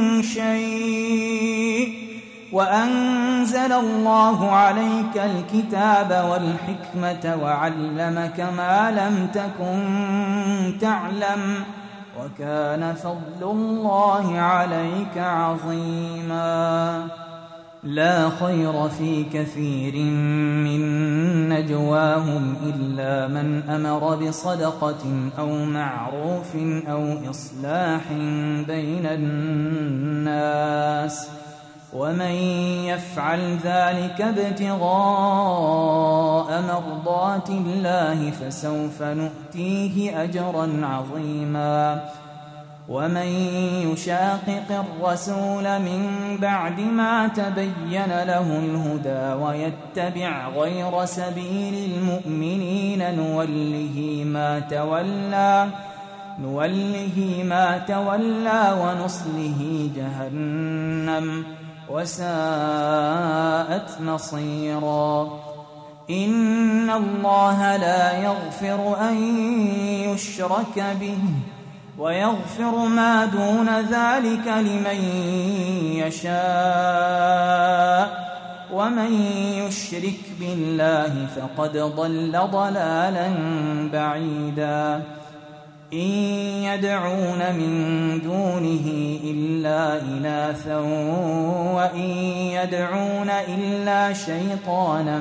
شيء وأنزل الله عليك الكتاب والحكمة وعلمك ما لم تكن تعلم وكان فضل الله عليك عظيما لا خير في كثير من نجواهم إلا من أمر بصدقة أو معروف أو إصلاح بين الناس ومن يفعل ذلك ابتغاء مرضات الله فسوف نؤتيه أجرا عظيما ومن يشاقق الرسول من بعد ما تبين له الهدى ويتبع غير سبيل المؤمنين نوله ما تولى نوله ما تولى ونصله جهنم وساءت مصيرا إن الله لا يغفر أن يشرك به ويغفر ما دون ذلك لمن يشاء ومن يشرك بالله فقد ضل ضلالا بعيدا إن يدعون من دونه إلا إناثا وإن يدعون إلا شيطانا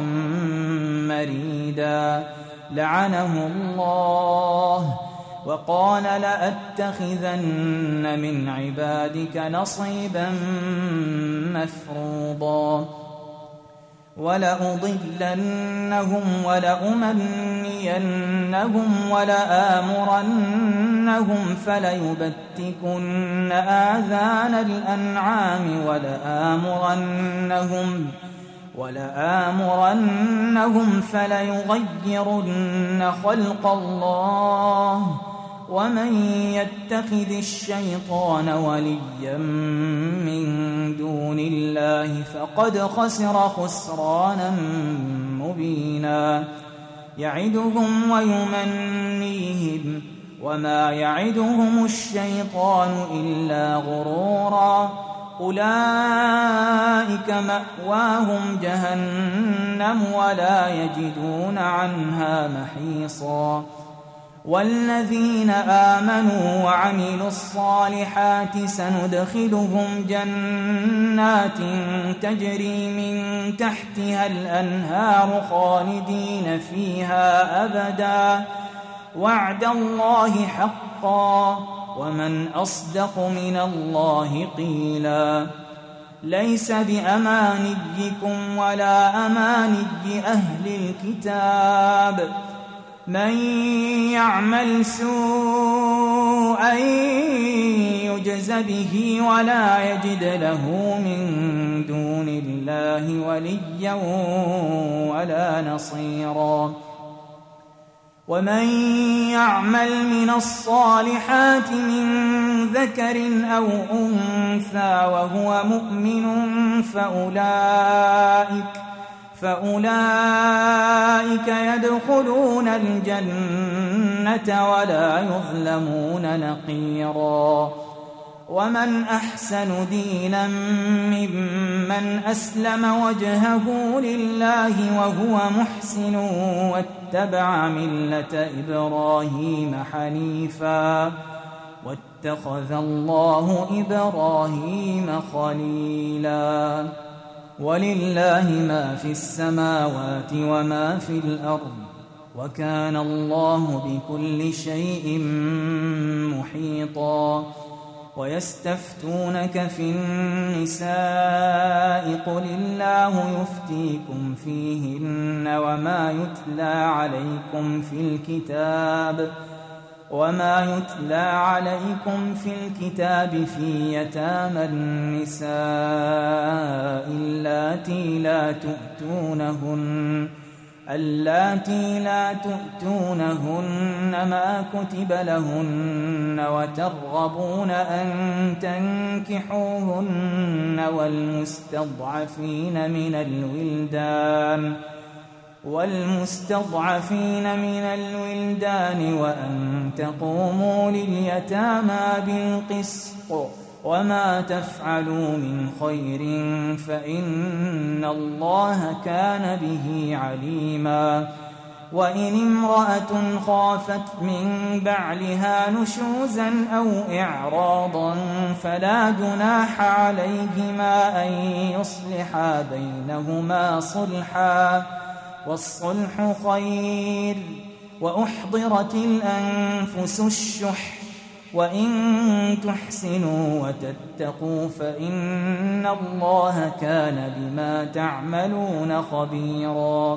مريدا لعنه الله وقال لأتخذن من عبادك نصيبا مفروضا ولأضلنهم ولأمنينهم ولآمرنهم فليبتكن آذان الأنعام ولآمرنهم ولآمرنهم فليغيرن خلق الله ومن يتخذ الشيطان وليا من دون الله فقد خسر خسرانا مبينا يعدهم ويمنيهم وما يعدهم الشيطان إلا غرورا أولئك مأواهم جهنم ولا يجدون عنها محيصا والذين آمنوا وعملوا الصالحات سندخلهم جنات تجري من تحتها الأنهار خالدين فيها أبدا وعد الله حقا ومن أصدق من الله قيلا ليس بأمانيكم ولا أماني أهل الكتاب من يعمل سوءا يجز به ولا يجد له من دون الله وليا ولا نصيرا ومن يعمل من الصالحات من ذكر أو أنثى وهو مؤمن فأولئك فأولئك يدخلون الجنة ولا يظلمون نقيرا ومن أحسن دينا ممن أسلم وجهه لله وهو محسن واتبع ملة إبراهيم حنيفا واتخذ الله إبراهيم خليلا ولله ما في السماوات وما في الأرض وكان الله بكل شيء محيطا ويستفتونك في النساء قل الله يفتيكم فيهن وما يتلى عليكم في الكتاب وما يتلى عليكم في الكتاب في يتامى النساء اللاتي لا تؤتونهن اللاتي لا تؤتونهن ما كتب لهن وترغبون أن تنكحوهن والمستضعفين من الولدان والمستضعفين من الولدان وأن تقوموا لليتامى بالقسط وما تفعلوا من خير فإن الله كان به عليما وإن امرأة خافت من بعلها نشوزا أو إعراضا فلا جناح عليهما أن يصلحا بينهما صلحا والصلح خير وأحضرت الأنفس الشح وإن تحسنوا وتتقوا فإن الله كان بما تعملون خبيرا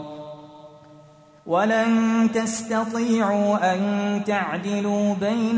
ولن تستطيعوا أن تعدلوا بين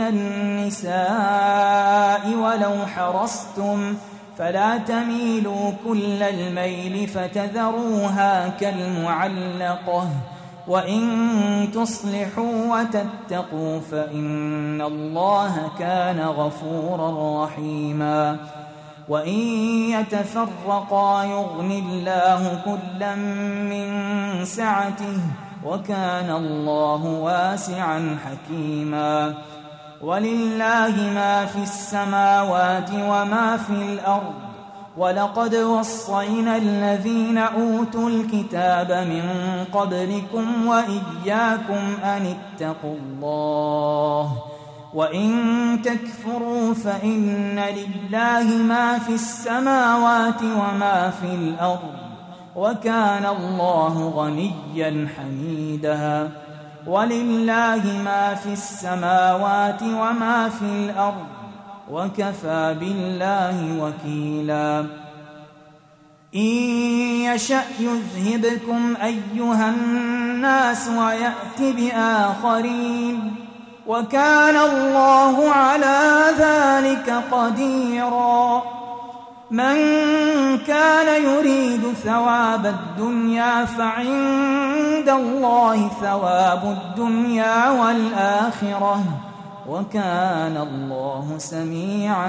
النساء ولو حرصتم فلا تميلوا كل الميل فتذروها كالمعلقة وإن تصلحوا وتتقوا فإن الله كان غفورا رحيما وإن يتفرقا يغن الله كلا من سعته وكان الله واسعا حكيما ولله ما في السماوات وما في الأرض ولقد وصينا الذين أوتوا الكتاب من قبلكم وإياكم أن اتقوا الله وإن تكفروا فإن لله ما في السماوات وما في الأرض وكان الله غنيا حميدا ولله ما في السماوات وما في الأرض وكفى بالله وكيلا إن يشأ يذهبكم أيها الناس ويأت بآخرين وكان الله على ذلك قديرا من كان يريد ثواب الدنيا فعند الله ثواب الدنيا والآخرة وكان الله سميعا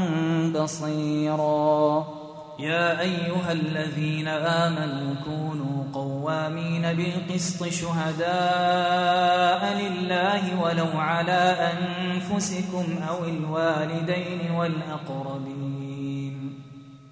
بصيرا يا أيها الذين آمنوا كونوا قوامين بالقسط شهداء لله ولو على أنفسكم أو الوالدين والأقربين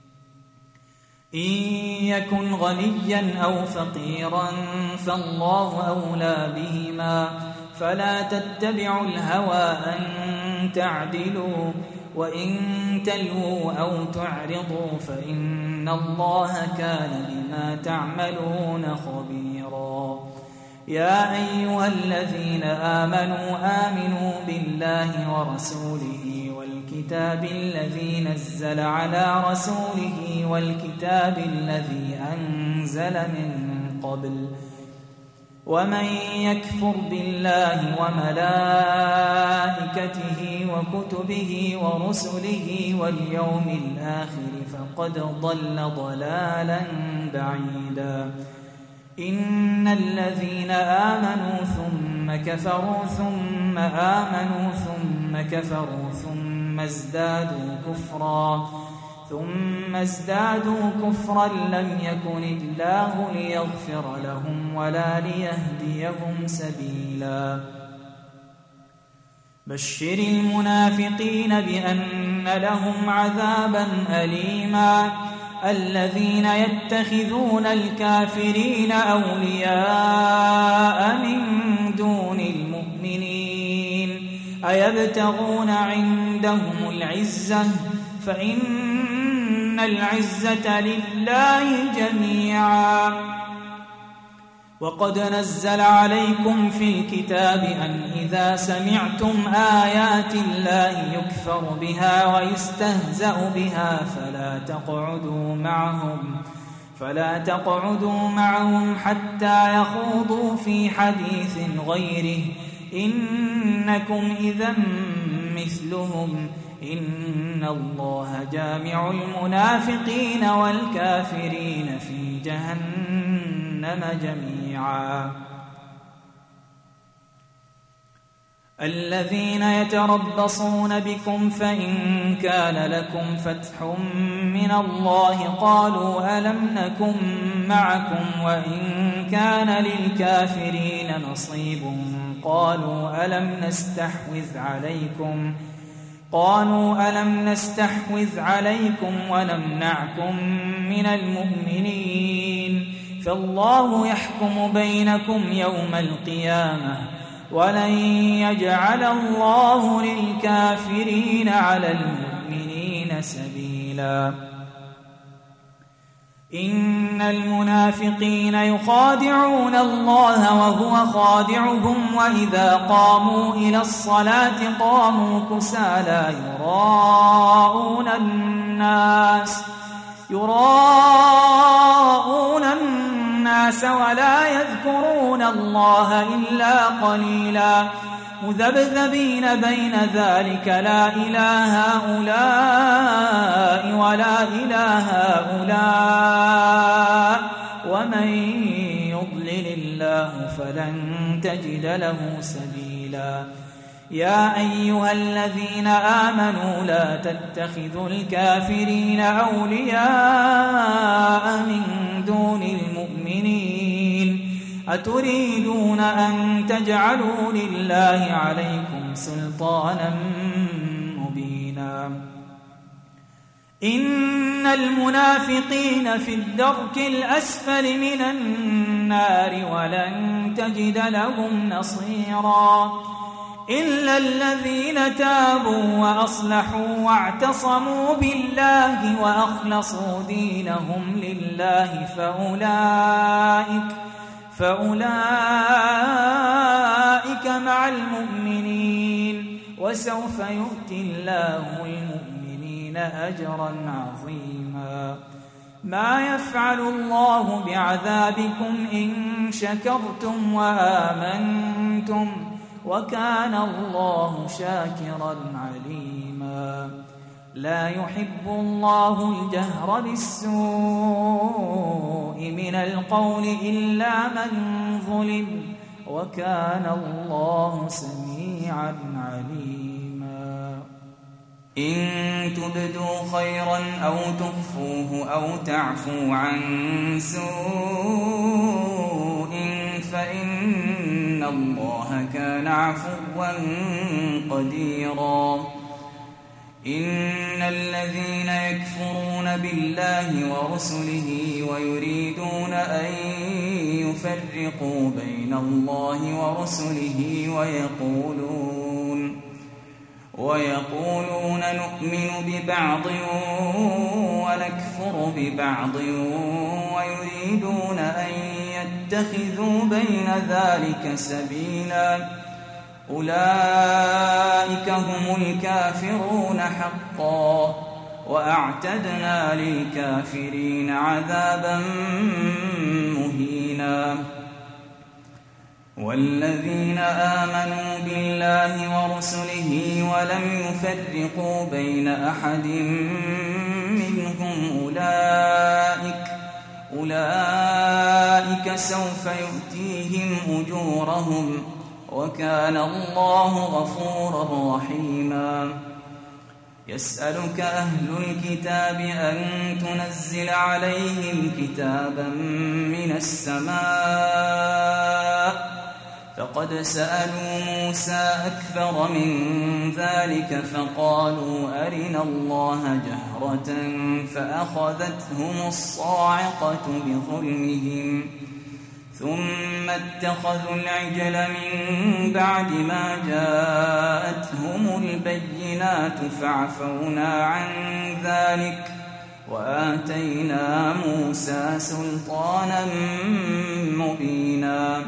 إن يكن غنيا أو فقيرا فالله أولى بهما فلا تتبعوا الهوى أن تعدلوا وإن تلووا أو تعرضوا فإن الله كان بما تعملون خبيرا يا أيها الذين آمنوا آمنوا بالله ورسوله والكتاب الكتاب الذي نزل على رسوله والكتاب الذي أنزل من قبل ومن يكفر بالله وملائكته وكتبه ورسله واليوم الآخر فقد ضل ضلالا بعيدا إن الذين آمنوا ثم كفروا ثم آمنوا ثم كفروا ثم ازدادوا كفرا ثم ازدادوا كفرا لم يكن الله ليغفر لهم ولا ليهديهم سبيلا بشر المنافقين بأن لهم عذابا أليما الذين يتخذون الكافرين أولياء من دون المؤمنين أيبتغون عندهم العزة فإن العزة لله جميعا وقد نزل عليكم في الكتاب أن إذا سمعتم آيات الله يكفر بها ويستهزأ بها فلا تقعدوا معهم فلا تقعدوا معهم حتى يخوضوا في حديث غيره إنكم إذا مثلهم إن الله جامع المنافقين والكافرين في جهنم جميعا الذين يتربصون بكم فإن كان لكم فتح من الله قالوا ألم نكن معكم وإن كان للكافرين نصيب قالوا ألم نستحوذ عليكم قالوا ألم نستحوذ عليكم ونمنعكم من المؤمنين فالله يحكم بينكم يوم القيامة ولن يجعل الله للكافرين على المؤمنين سبيلا إن المنافقين يخادعون الله وهو خادعهم وإذا قاموا إلى الصلاة قاموا كسالى يراءون الناس يراءون الناس ولا يذكرون الله إلا قليلا مذبذبين بين ذلك لا إله هؤلاء ولا إله هؤلاء ومن يضلل الله فلن تجد له سبيلا يا أيها الذين آمنوا لا تتخذوا الكافرين أولياء من دون المؤمنين أتريدون أن تجعلوا لله عليكم سلطانا مبينا إن المنافقين في الدرك الأسفل من النار ولن تجد لهم نصيرا إلا الذين تابوا وأصلحوا واعتصموا بالله وأخلصوا دينهم لله فأولئك فأولئك مع المؤمنين وسوف يؤتي الله المؤمنين أجرا عظيما ما يفعل الله بعذابكم إن شكرتم وآمنتم وكان الله شاكرا عليما لا يحب الله الجهر بالسوء من القول إلا من ظلم وكان الله سميعا عليما إن تبدوا خيرا أو تخفوه أو تعفوا عن سوء فإن الله كان عفوا قديرا إن الذين يكفرون بالله ورسله ويريدون أن يفرقوا بين الله ورسله ويقولون ويقولون نؤمن ببعض ونكفر ببعض ويريدون أن يتخذوا بين ذلك سبيلا أولئك هم الكافرون حقا وأعتدنا للكافرين عذابا مهينا والذين آمنوا بالله ورسله ولم يفرقوا بين أحد منهم أولئك أولئك سوف يؤتيهم أجورهم وكان الله غفورا رحيما يسألك أهل الكتاب أن تنزل عليهم كتابا من السماء فقد سألوا موسى أكثر من ذلك فقالوا أرنا الله جهرة فأخذتهم الصاعقة بظلمهم ثم اتخذوا العجل من بعد ما جاءتهم البينات فعفونا عن ذلك وآتينا موسى سلطانا مبينا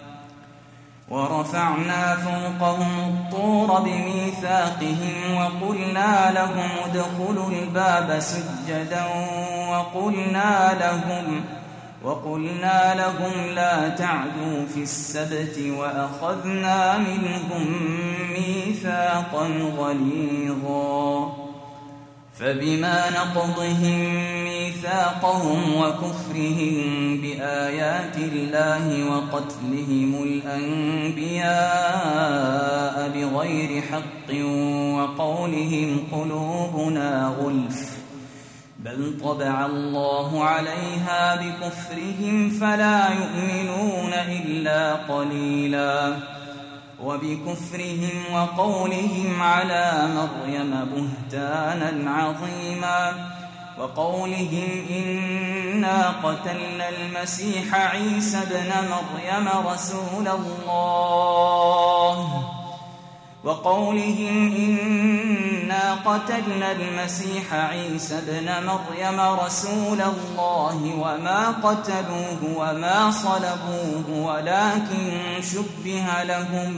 ورفعنا فوقهم الطور بميثاقهم وقلنا لهم ادخلوا الباب سجدا وقلنا لهم وقلنا لهم لا تعدوا في السبت وأخذنا منهم ميثاقا غليظا فبما نقضهم ميثاقهم وكفرهم بآيات الله وقتلهم الأنبياء بغير حق وقولهم قلوبنا غلف بل طبع الله عليها بكفرهم فلا يؤمنون إلا قليلا وبكفرهم وقولهم على مريم بهتانا عظيما وقولهم إنا قتلنا المسيح عيسى ابن مريم رسول الله وقولهم إنا قتلنا المسيح عيسى ابن مريم رسول الله وما قتلوه وما صلبوه ولكن شبه لهم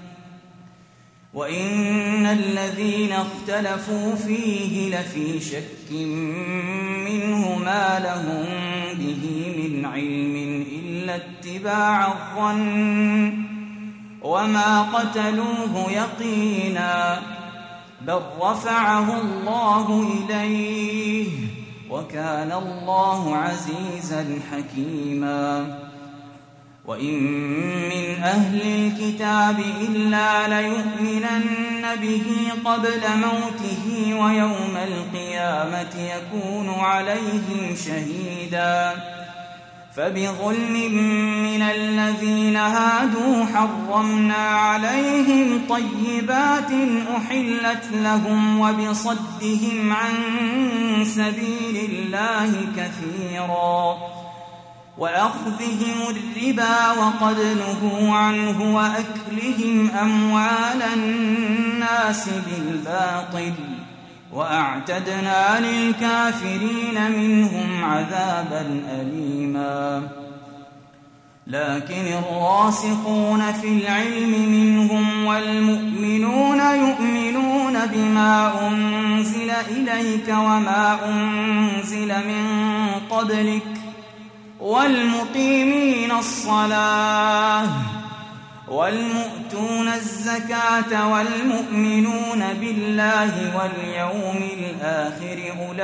وإن الذين اختلفوا فيه لفي شك منه ما لهم به من علم إلا اتباع الظن وما قتلوه يقينا بل رفعه الله إليه وكان الله عزيزا حكيما وإن من أهل الكتاب إلا ليؤمنن به قبل موته ويوم القيامة يكون عليهم شهيدا فبظلم من الذين هادوا حرمنا عليهم طيبات أحلت لهم وبصدهم عن سبيل الله كثيرا وأخذهم الربا وقد نهوا عنه وأكلهم أموال الناس بالباطل وأعتدنا للكافرين منهم عذابا أليما لكن الراسخون في العلم منهم والمؤمنون يؤمنون بما أنزل إليك وما أنزل من قبلك والمقيمين الصلاة والمؤتون الزكاة والمؤمنون بالله واليوم الآخر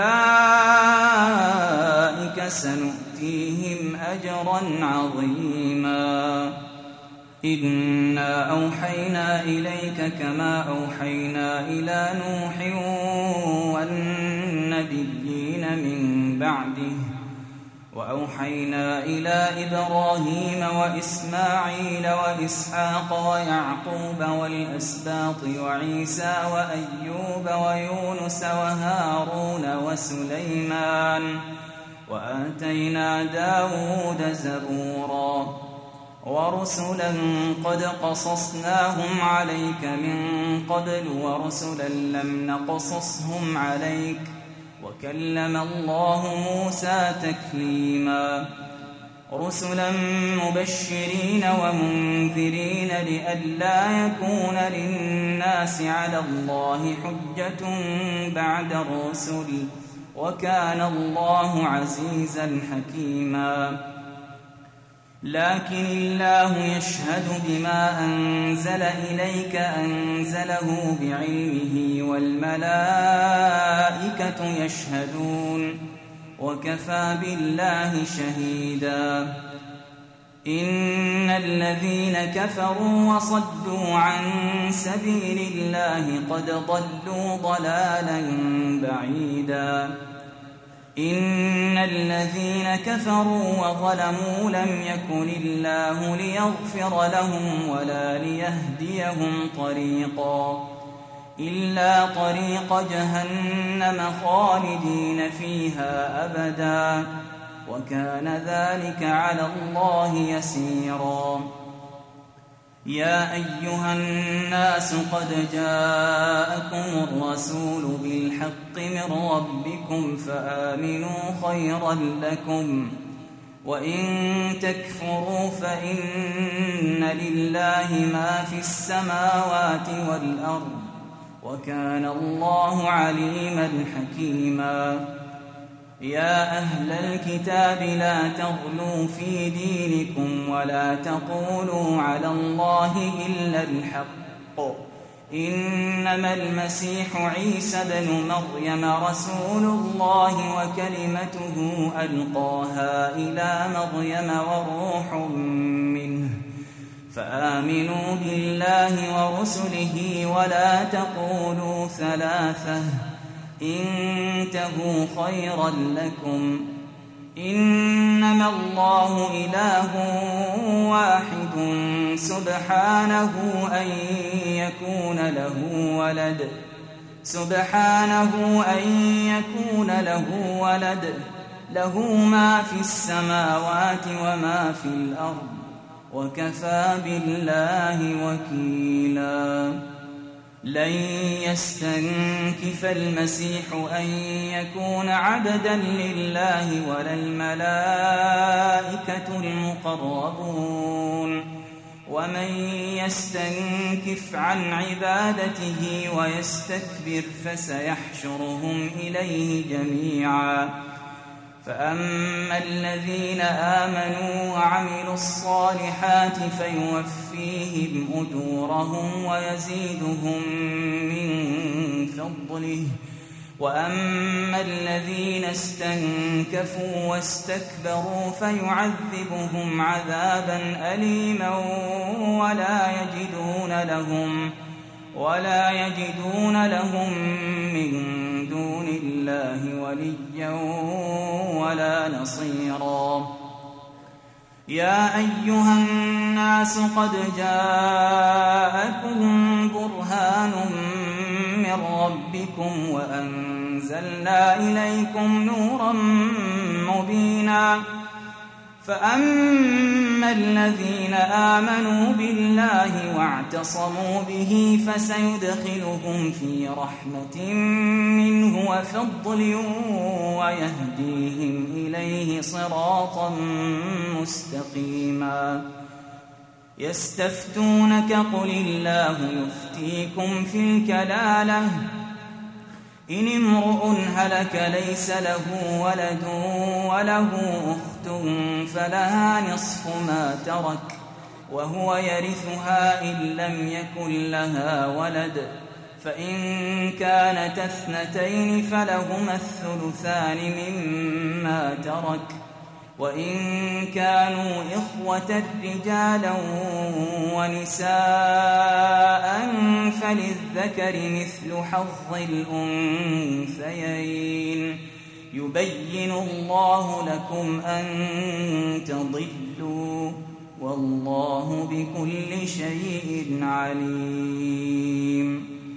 أولئك سنؤتيهم أجرا عظيما إنا أوحينا إليك كما أوحينا إلى نوح والنبيين من بعده وأوحينا إلى إبراهيم وإسماعيل وإسحاق ويعقوب والأسباط وعيسى وأيوب ويونس وهارون وسليمان وآتينا داود زبورا ورسلا قد قصصناهم عليك من قبل ورسلا لم نقصصهم عليك وكلم الله موسى تكليما رسلا مبشرين ومنذرين لئلا يكون للناس على الله حجة بعد الرسل وكان الله عزيزا حكيما لكن الله يشهد بما أنزل إليك أنزله بعلمه والملائكة يشهدون وكفى بالله شهيدا إن الذين كفروا وصدوا عن سبيل الله قد ضلوا ضلالا بعيدا إن الذين كفروا وظلموا لم يكن الله ليغفر لهم ولا ليهديهم طريقا إلا طريق جهنم خالدين فيها أبدا وكان ذلك على الله يسيرا يا أيها الناس قد جاءكم الرسول بالحق من ربكم فآمنوا خيرا لكم وإن تكفروا فإن لله ما في السماوات والأرض وكان الله عليما حكيما يا أهل الكتاب لا تغلوا في دينكم ولا تقولوا على الله إلا الحق إنما المسيح عيسى بن مريم رسول الله وكلمته ألقاها إلى مريم وروح منه فآمنوا بالله ورسله ولا تقولوا ثلاثة انتهوا خيرا لكم إنما الله إله واحد سبحانه أن يكون له ولد سبحانه أن يكون له ولد له ما في السماوات وما في الأرض وكفى بالله وكيلا لن يستنكف المسيح أن يكون عبدا لله ولا الملائكة المقربون ومن يستنكف عن عبادته ويستكبر فسيحشرهم إليه جميعا فأما الذين آمنوا وعملوا الصالحات فيوفيهم أجورهم ويزيدهم من فضله وأما الذين استنكفوا واستكبروا فيعذبهم عذابا أليما ولا يجدون لهم ولا يجدون لهم من دون الله وليا ولا نصيرا يا أيها الناس قد جاءكم برهان من ربكم وأنزلنا إليكم نورا مبينا فأما الذين آمنوا بالله واعتصموا به فسيدخلهم في رحمة منه وفضل ويهديهم إليه صراطا مستقيما يستفتونك قل الله يفتيكم في الكلالة إن امرؤ هلك ليس له ولد وله أخت فلها نصف ما ترك وهو يرثها إن لم يكن لها ولد فإن كانت اثنتين فلهما الثلثان مما ترك وإن كانوا إخوة رجالا ونساء فللذكر مثل حظ الأنثيين يبين الله لكم أن تضلوا والله بكل شيء عليم